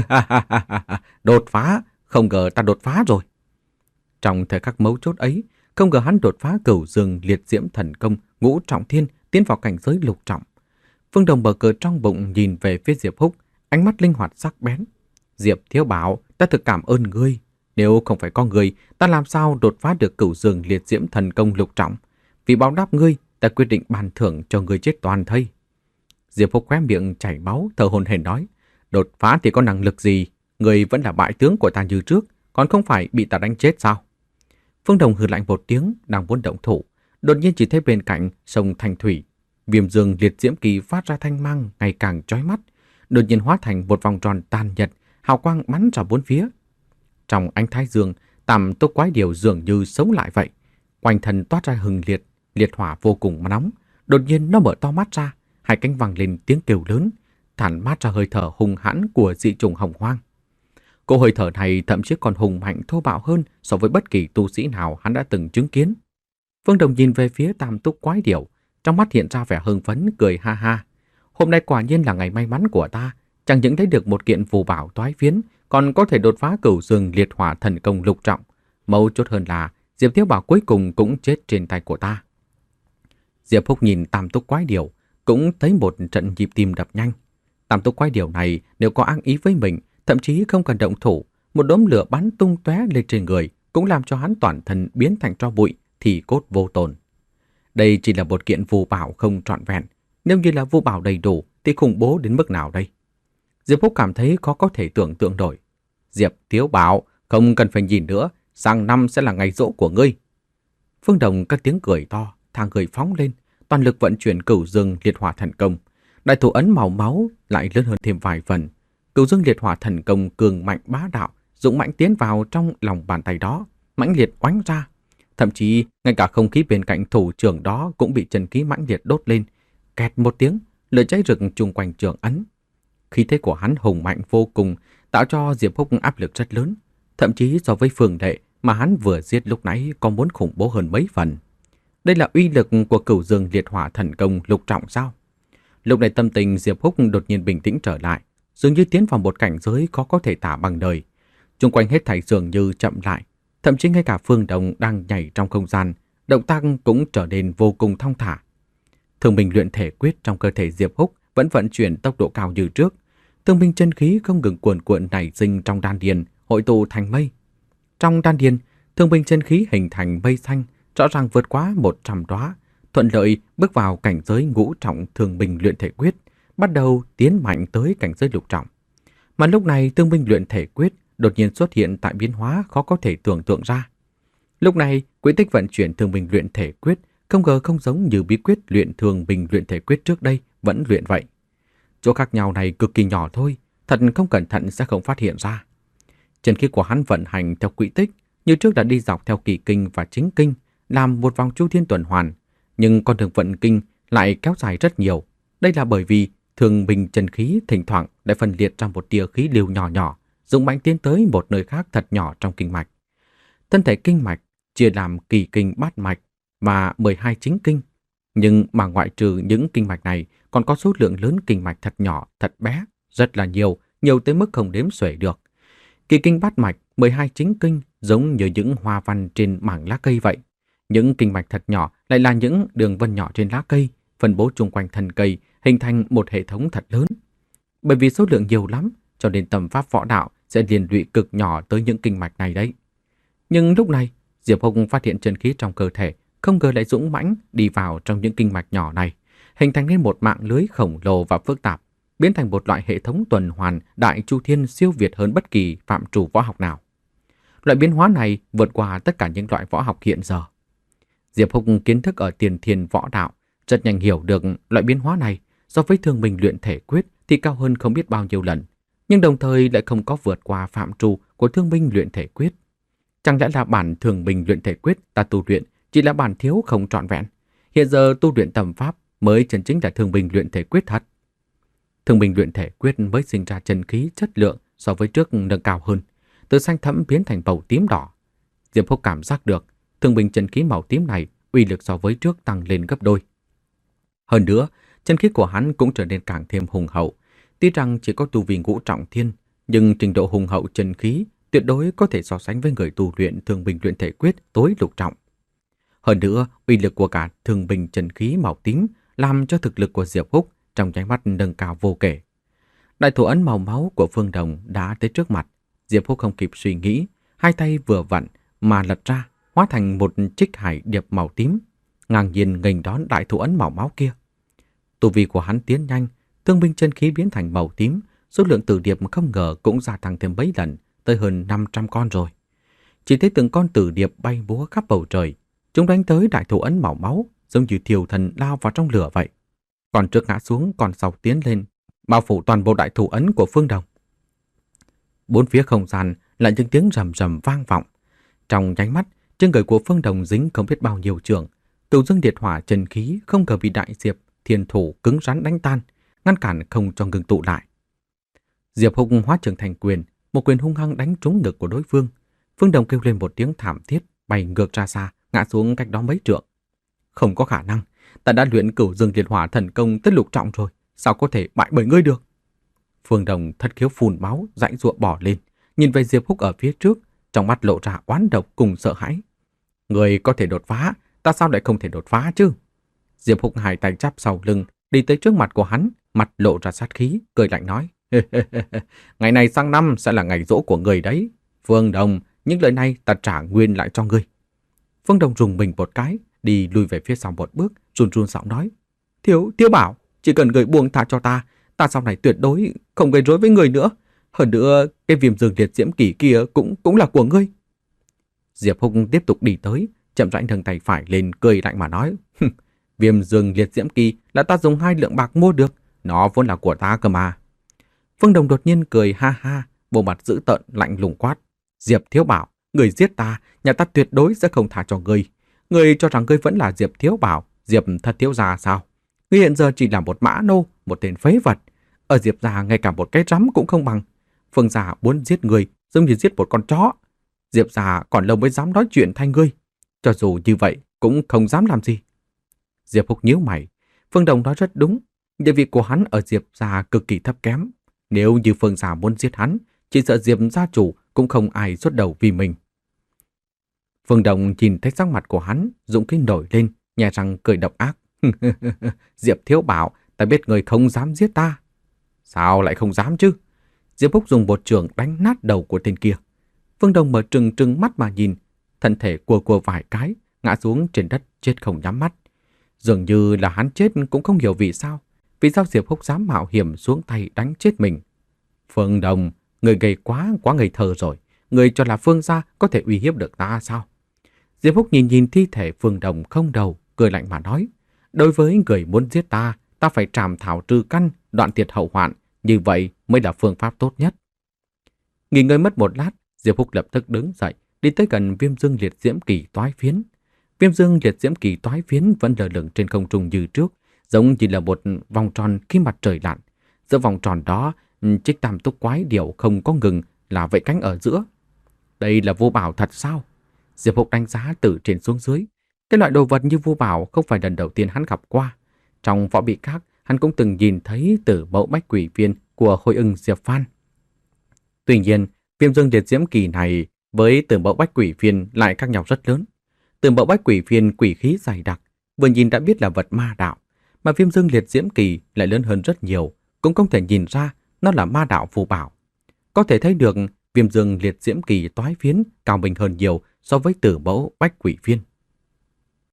Đột phá, không ngờ ta đột phá rồi. Trong thời khắc mấu chốt ấy, không ngờ hắn đột phá Cửu Dương Liệt Diễm Thần Công Ngũ Trọng Thiên, tiến vào cảnh giới lục trọng. Phương Đồng mở cờ trong bụng nhìn về phía Diệp Húc, ánh mắt linh hoạt sắc bén. Diệp thiếu bảo, ta thực cảm ơn ngươi. Nếu không phải có ngươi, ta làm sao đột phá được Cửu Dương Liệt Diễm Thần Công lục trọng? Vì báo đáp ngươi, ta quyết định ban thưởng cho ngươi chết toàn thây. Diệp Húc khóe miệng chảy máu, thở hổn hển nói: đột phá thì có năng lực gì? Ngươi vẫn là bại tướng của ta như trước, còn không phải bị ta đánh chết sao? Phương Đồng hừ lạnh một tiếng, đang muốn động thủ, đột nhiên chỉ thấy bên cạnh sông Thanh Thủy, Viêm Dương Liệt Diễm Kỳ phát ra thanh mang ngày càng chói mắt, đột nhiên hóa thành một vòng tròn tàn nhật, hào quang bắn ra bốn phía. Trong ánh thái dương, Tam Túc Quái Điểu dường như sống lại vậy, quanh thân toát ra hừng liệt, liệt hỏa vô cùng nóng. Đột nhiên nó mở to mắt ra, hai cánh vang lên tiếng kêu lớn, tản mát ra hơi thở hung hãn của dị chủng hồng hoang. Cô hơi thở này thậm chí còn hùng mạnh thô bạo hơn so với bất kỳ tu sĩ nào hắn đã từng chứng kiến. Phương Đồng nhìn về phía Tam Túc Quái Điểu, trong mắt hiện ra vẻ hưng phấn, cười ha ha. Hôm nay quả nhiên là ngày may mắn của ta, chẳng những lấy được một kiện phù bảo toái phiến, còn có thể đột phá Cửu Dương Liệt Hỏa Thần Công lục trọng. Mấu chốt hơn là Diệp Thiếu Bảo cuối cùng cũng chết trên tay của ta. Diệp Húc nhìn Tam Túc Quái Điểu, cũng thấy một trận nhịp tim đập nhanh. Tam Túc Quái Điểu này nếu có ác ý với mình, thậm chí không cần động thủ, một đốm lửa bắn tung tóe lên trên người cũng làm cho hắn toàn thân biến thành tro bụi, thì cốt vô tồn. Đây chỉ là một kiện phù bảo không trọn vẹn, nếu như là phù bảo đầy đủ thì khủng bố đến mức nào đây? Diệp Húc cảm thấy khó có thể tưởng tượng nổi. Diệp Thiếu Bảo, không cần phải nhìn nữa, sang năm sẽ là ngày giỗ của ngươi. Phương Đồng cất tiếng cười to, thang người phóng lên, toàn lực vận chuyển Cửu Dương Liệt Hỏa Thần Công. Đại thủ ấn màu máu lại lớn hơn thêm vài phần. Cửu Dương Liệt Hỏa Thần Công cường mạnh bá đạo, dũng mãnh tiến vào trong lòng bàn tay đó, mãnh liệt oánh ra. Thậm chí ngay cả không khí bên cạnh thủ trưởng đó cũng bị chân khí mãnh liệt đốt lên, kẹt một tiếng, lửa cháy rực chung quanh trường ấn. Khí thế của hắn hùng mạnh vô cùng, tạo cho Diệp Húc áp lực rất lớn, thậm chí so với Phương Đệ mà hắn vừa giết lúc nãy còn muốn khủng bố hơn mấy phần. Đây là uy lực của Cửu Dương Liệt Hỏa Thần Công lục trọng sao? Lúc này tâm tình Diệp Húc đột nhiên bình tĩnh trở lại, dường như tiến vào một cảnh giới khó có thể tả bằng đời. Chung quanh hết thảy dường như chậm lại, thậm chí ngay cả Phương Đồng đang nhảy trong không gian, động tác cũng trở nên vô cùng thong thả. Thương binh luyện thể quyết trong cơ thể Diệp Húc vẫn vận chuyển tốc độ cao như trước. Thương binh chân khí không ngừng cuồn cuộn nảy sinh trong đan điền, hội tụ thành mây. Trong đan điền, thương binh chân khí hình thành mây xanh, rõ ràng vượt quá một trăm đóa, thuận lợi bước vào cảnh giới ngũ trọng thương binh luyện thể quyết, bắt đầu tiến mạnh tới cảnh giới lục trọng. Mà lúc này thương binh luyện thể quyết đột nhiên xuất hiện tại biến hóa khó có thể tưởng tượng ra. Lúc này, quỹ tích vận chuyển thương binh luyện thể quyết không ngờ không giống như bí quyết luyện thương binh luyện thể quyết trước đây vẫn luyện vậy. Chỗ khác nhau này cực kỳ nhỏ thôi, thật không cẩn thận sẽ không phát hiện ra. Chân khí của hắn vận hành theo quỹ tích, như trước đã đi dọc theo kỳ kinh và chính kinh, làm một vòng chu thiên tuần hoàn, nhưng con đường vận kinh lại kéo dài rất nhiều. Đây là bởi vì thương binh chân khí thỉnh thoảng lại phân liệt ra một tia khí lưu nhỏ nhỏ, dũng mãnh tiến tới một nơi khác thật nhỏ trong kinh mạch. Thân thể kinh mạch chia làm kỳ kinh bát mạch và mười hai chính kinh, nhưng mà ngoại trừ những kinh mạch này còn có số lượng lớn kinh mạch thật nhỏ, thật bé, rất là nhiều, nhiều tới mức không đếm xuể được. Kỳ kinh bát mạch, mười hai chính kinh giống như những hoa văn trên mảng lá cây vậy. Những kinh mạch thật nhỏ lại là những đường vân nhỏ trên lá cây, phân bố chung quanh thân cây, hình thành một hệ thống thật lớn. Bởi vì số lượng nhiều lắm, cho nên tầm pháp võ đạo sẽ liên lụy cực nhỏ tới những kinh mạch này đấy. Nhưng lúc này, Diệp Húc phát hiện chân khí trong cơ thể không ngờ lại dũng mãnh đi vào trong những kinh mạch nhỏ này, hình thành nên một mạng lưới khổng lồ và phức tạp, biến thành một loại hệ thống tuần hoàn đại chu thiên siêu việt hơn bất kỳ phạm trù võ học nào. Loại biến hóa này vượt qua tất cả những loại võ học hiện giờ. Diệp Húc kiến thức ở tiền thiên võ đạo, rất nhanh hiểu được loại biến hóa này so với thương binh luyện thể quyết thì cao hơn không biết bao nhiêu lần, nhưng đồng thời lại không có vượt qua phạm trù của thương binh luyện thể quyết. Chẳng lẽ là bản thương binh luyện thể quyết ta tu luyện chỉ là bản thiếu không trọn vẹn? Hiện giờ tu luyện tầm pháp mới chân chính là thương binh luyện thể quyết thật. Thương binh luyện thể quyết mới sinh ra chân khí chất lượng so với trước nâng cao hơn, từ xanh thẫm biến thành màu tím đỏ. Diệp Húc cảm giác được thương binh chân khí màu tím này uy lực so với trước tăng lên gấp đôi. Hơn nữa, chân khí của hắn cũng trở nên càng thêm hùng hậu. Tuy rằng chỉ có tu vi ngũ trọng thiên, nhưng trình độ hùng hậu chân khí tuyệt đối có thể so sánh với người tu luyện thương binh luyện thể quyết tối lục trọng. Hơn nữa, uy lực của cả thương binh chân khí màu tím làm cho thực lực của Diệp Húc trong nháy mắt nâng cao vô kể. Đại thủ ấn màu máu của Phương Đồng đã tới trước mặt. Diệp Húc không kịp suy nghĩ, hai tay vừa vặn mà lật ra, hóa thành một trích hải điệp màu tím, ngang nhiên nghênh đón đại thủ ấn màu máu kia. Tu vi của hắn tiến nhanh, thương binh chân khí biến thành màu tím, số lượng tử điệp không ngờ cũng gia tăng thêm mấy lần, tới hơn năm trăm con rồi. Chỉ thấy từng con tử điệp bay múa khắp bầu trời, chúng đánh tới đại thủ ấn màu máu, giống như thiêu thần lao vào trong lửa vậy. Còn trước ngã xuống, còn sau tiến lên, bao phủ toàn bộ đại thủ ấn của Phương Đồng. Bốn phía không gian lại những tiếng rầm rầm vang vọng. Trong nháy mắt, trên người của Phương Đồng dính không biết bao nhiêu trường, Cửu Dương Liệt Hỏa chân khí không ngờ bị đại Diệp Thiên thủ cứng rắn đánh tan, ngăn cản không cho ngừng tụ lại. Diệp Húc hóa trường thành quyền, một quyền hung hăng đánh trúng ngực của đối phương. Phương Đồng kêu lên một tiếng thảm thiết, bay ngược ra xa, ngã xuống cách đó mấy trượng. Không có khả năng, ta đã luyện Cửu Dương Liệt Hỏa thần công tới lục trọng rồi, sao có thể bại bởi ngươi được? Phương Đồng thất khiếu phun máu, giãy giụa bỏ lên, nhìn về Diệp Húc ở phía trước, trong mắt lộ ra oán độc cùng sợ hãi. Ngươi có thể đột phá, ta sao lại không thể đột phá chứ? Diệp Húc hai tay chắp sau lưng, đi tới trước mặt của hắn, mặt lộ ra sát khí, cười lạnh nói: ngày này sang năm sẽ là ngày giỗ của người đấy. Phương Đồng, những lời này ta trả nguyên lại cho ngươi. Phương Đồng rùng mình một cái, đi lùi về phía sau một bước, run run giọng nói: Thiếu, Thiếu Bảo, chỉ cần người buông tha cho ta, ta sau này tuyệt đối không gây rối với người nữa. Hơn nữa, cái viêm dương liệt diễm kỷ kia cũng cũng là của ngươi. Diệp Húc tiếp tục đi tới, chậm rãi nâng tay phải lên, cười lạnh mà nói: Viêm dương liệt diễm kỳ là ta dùng hai lượng bạc mua được, nó vốn là của ta cơ mà. Phương Đồng đột nhiên cười ha ha, bộ mặt dữ tợn lạnh lùng quát. Diệp Thiếu Bảo, người giết ta, nhà ta tuyệt đối sẽ không tha cho ngươi. Ngươi cho rằng ngươi vẫn là Diệp Thiếu Bảo, Diệp thật thiếu gia sao? Ngươi hiện giờ chỉ là một mã nô, một tên phế vật. Ở Diệp gia ngay cả một cái rắm cũng không bằng. Phương gia muốn giết ngươi giống như giết một con chó. Diệp gia còn lâu mới dám nói chuyện thay ngươi. Cho dù như vậy cũng không dám làm gì. Diệp Húc nhíu mày. Phương Đồng nói rất đúng. Địa vị của hắn ở Diệp gia cực kỳ thấp kém. Nếu như Phương gia muốn giết hắn, chỉ sợ Diệp gia chủ cũng không ai xuất đầu vì mình. Phương Đồng nhìn thấy sắc mặt của hắn, dũng khí nổi lên, nhè răng cười độc ác. Diệp Thiếu Bảo, ta biết người không dám giết ta. Sao lại không dám chứ? Diệp Húc dùng một trường đánh nát đầu của tên kia. Phương Đồng mở trừng trừng mắt mà nhìn, thân thể cua cua vài cái, ngã xuống trên đất chết không nhắm mắt. Dường như là hắn chết cũng không hiểu vì sao. Vì sao Diệp Húc dám mạo hiểm xuống tay đánh chết mình? Phương Đồng, người gầy quá, quá ngây thơ rồi. Người cho là Phương gia có thể uy hiếp được ta sao? Diệp Húc nhìn nhìn thi thể Phương Đồng không đầu, cười lạnh mà nói. Đối với người muốn giết ta, ta phải trảm thảo trừ căn, đoạn tiệt hậu hoạn. Như vậy mới là phương pháp tốt nhất. Nghỉ ngơi mất một lát, Diệp Húc lập tức đứng dậy, đi tới gần Viêm Dương Liệt Diễm Kỳ toái phiến. Viêm Dương Liệt Diễm Kỳ toái phiến vẫn lơ lửng trên không trung như trước, giống như là một vòng tròn khi mặt trời lặn. Giữa vòng tròn đó, chiếc tam túc quái điểu không có ngừng là vẫy cánh ở giữa. Đây là vô bảo thật sao? Diệp Húc đánh giá từ trên xuống dưới. Cái loại đồ vật như vô bảo không phải lần đầu tiên hắn gặp qua. Trong võ bị khác, hắn cũng từng nhìn thấy Tử Mẫu Bách Quỷ Viên của Hồi Ưng Diệp Phan. Tuy nhiên, Viêm Dương Liệt Diễm Kỳ này với Tử Mẫu Bách Quỷ Viên lại khác nhau rất lớn. Tử Mẫu Bách Quỷ Viên quỷ khí dày đặc, vừa nhìn đã biết là vật ma đạo, mà Viêm Dương Liệt Diễm Kỳ lại lớn hơn rất nhiều, cũng không thể nhìn ra nó là ma đạo phù bảo. Có thể thấy được Viêm Dương Liệt Diễm Kỳ toái phiến cao minh hơn nhiều so với Tử Mẫu Bách Quỷ Viên.